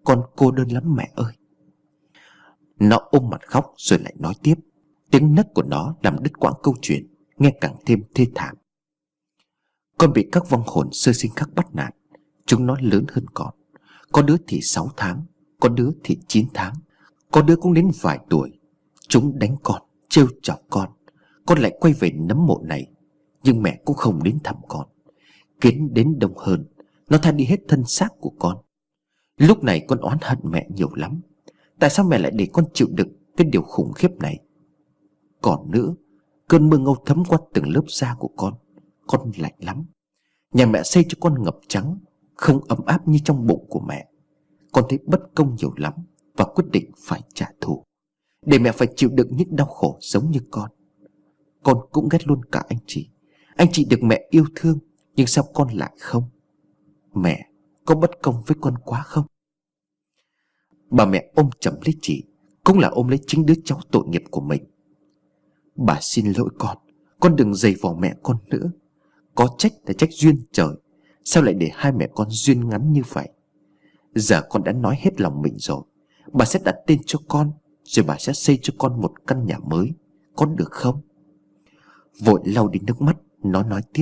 Con cô đơn lắm mẹ ơi. Nó ôm mặt khóc rồi lại nói tiếp. Tiếng nấc của nó làm đứt quãng câu chuyện, nghe càng thêm thê thảm. Con bị các vong hồn sơ sinh khác bắt nạt. Chúng nó lớn hơn con. Có đứa thì sáu tháng, có đứa thì chín tháng, có đứa cũng đến vài tuổi. Chúng đánh con, trêu chọc con. Con lại quay về nấm mộ này, nhưng mẹ cũng không đến thăm con. Kiến đến đông hơn, nó tha đi hết thân xác của con. Lúc này con oán hận mẹ nhiều lắm. Tại sao mẹ lại để con chịu đựng cái điều khủng khiếp này? Còn nữa, cơn mưa ngâu thấm qua từng lớp da của con. Con lạnh lắm. Nhà mẹ xây cho con ngập trắng, không ấm áp như trong bụng của mẹ. Con thấy bất công nhiều lắm và quyết định phải trả thù, để mẹ phải chịu đựng những đau khổ giống như con. Con cũng ghét luôn cả anh chị. Anh chị được mẹ yêu thương, nhưng sao con lại không? Mẹ có bất công với con quá không? Bà mẹ ôm chầm lấy chị, cũng là ôm lấy chính đứa cháu tội nghiệp của mình. Bà xin lỗi con. Con đừng giày vò mẹ con nữa. Có trách là trách duyên trời. Sao lại để hai mẹ con duyên ngắn như vậy? Giờ con đã nói hết lòng mình rồi. Bà sẽ đặt tên cho con, rồi bà sẽ xây cho con một căn nhà mới. Có được không? Vội lau đi nước mắt, nó nói tiếp.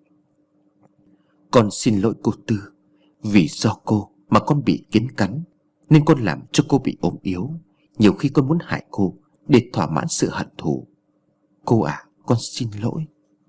Con xin lỗi cô Tư. Vì do cô mà con bị kiến cắn, nên con làm cho cô bị ốm yếu. Nhiều khi con muốn hại cô để thỏa mãn sự hận thù. Cô à, con xin lỗi.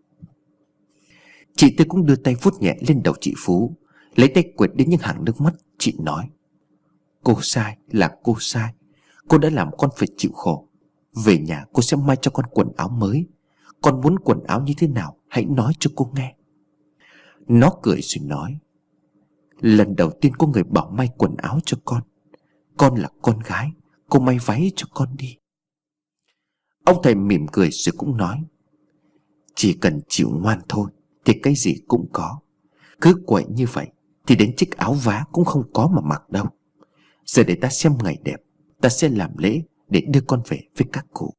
Chị Tư cũng đưa tay vuốt nhẹ lên đầu chị Phú, lấy tay quệt đến những hàng nước mắt. Chị nói, cô sai là cô sai. Cô đã làm con phải chịu khổ. Về nhà cô sẽ may cho con quần áo mới. Con muốn quần áo như thế nào, hãy nói cho cô nghe. Nó cười rồi nói, lần đầu tiên có người bảo may quần áo cho con. Con là con gái, cô may váy cho con đi. Ông thầy mỉm cười rồi cũng nói, chỉ cần chịu ngoan thôi thì cái gì cũng có. Cứ quậy như vậy thì đến chiếc áo vá cũng không có mà mặc đâu. Giờ để ta xem ngày đẹp, ta sẽ làm lễ để đưa con về với các cụ.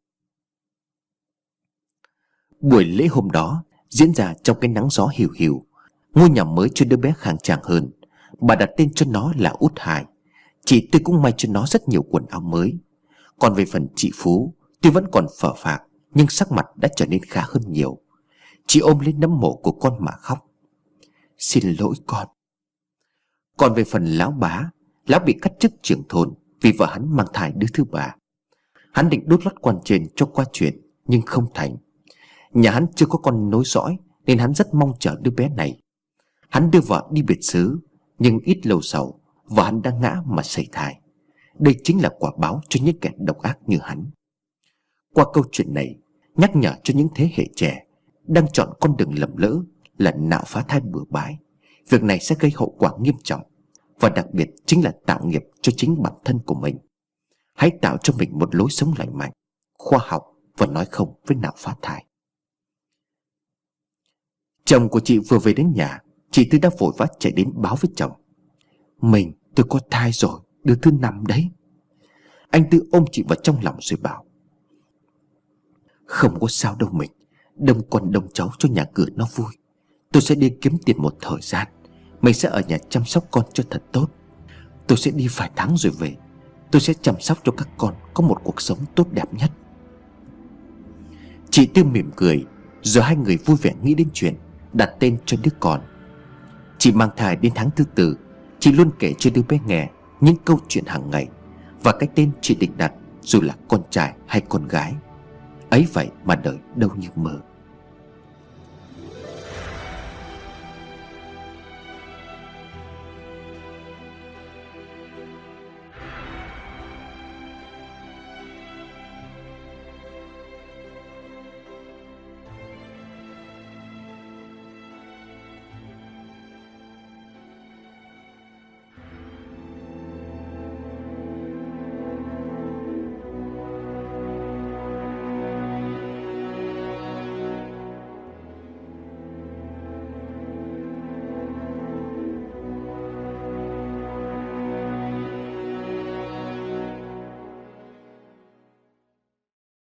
Buổi lễ hôm đó diễn ra trong cái nắng gió hiu hiu. Ngôi nhà mới cho đứa bé khang trang hơn. Bà đặt tên cho nó là Út Hải. Chị Tư cũng may cho nó rất nhiều quần áo mới. Còn về phần chị Phú, tuy vẫn còn phờ phạc, nhưng sắc mặt đã trở nên khá hơn nhiều. Chị ôm lên nấm mộ của con mà khóc. Xin lỗi con. Còn về phần lão bá, lão bị cắt chức trưởng thôn vì vợ hắn mang thai đứa thứ ba. Hắn định đốt lót quan trên cho qua chuyện, nhưng không thành. Nhà hắn chưa có con nối dõi, nên hắn rất mong chờ đứa bé này. Hắn đưa vợ đi biệt xứ, nhưng ít lâu sau vợ hắn đã ngã mà sẩy thai. Đây chính là quả báo cho những kẻ độc ác như hắn. Qua câu chuyện này, nhắc nhở cho những thế hệ trẻ đang chọn con đường lầm lỡ là nạo phá thai bừa bãi. Việc này sẽ gây hậu quả nghiêm trọng, và đặc biệt chính là tạo nghiệp cho chính bản thân của mình. Hãy tạo cho mình một lối sống lành mạnh, khoa học và nói không với nạo phá thai. Chồng của chị vừa về đến nhà, chị Tư đã vội vã chạy đến báo với chồng. Mình tôi có thai rồi, đứa thứ năm đấy. Anh Tư ôm chị vào trong lòng rồi bảo, không có sao đâu mình. Đông con đông cháu cho nhà cửa nó vui. Tôi sẽ đi kiếm tiền một thời gian. Mình sẽ ở nhà chăm sóc con cho thật tốt. Tôi sẽ đi vài tháng rồi về. Tôi sẽ chăm sóc cho các con có một cuộc sống tốt đẹp nhất. Chị Tư mỉm cười, rồi hai người vui vẻ nghĩ đến chuyện đặt tên cho đứa con. Chị mang thai đến tháng thứ tư, chị luôn kể cho đứa bé nghe những câu chuyện hàng ngày và cái tên chị định đặt, dù là con trai hay con gái. Ấy vậy mà đời đâu như mơ.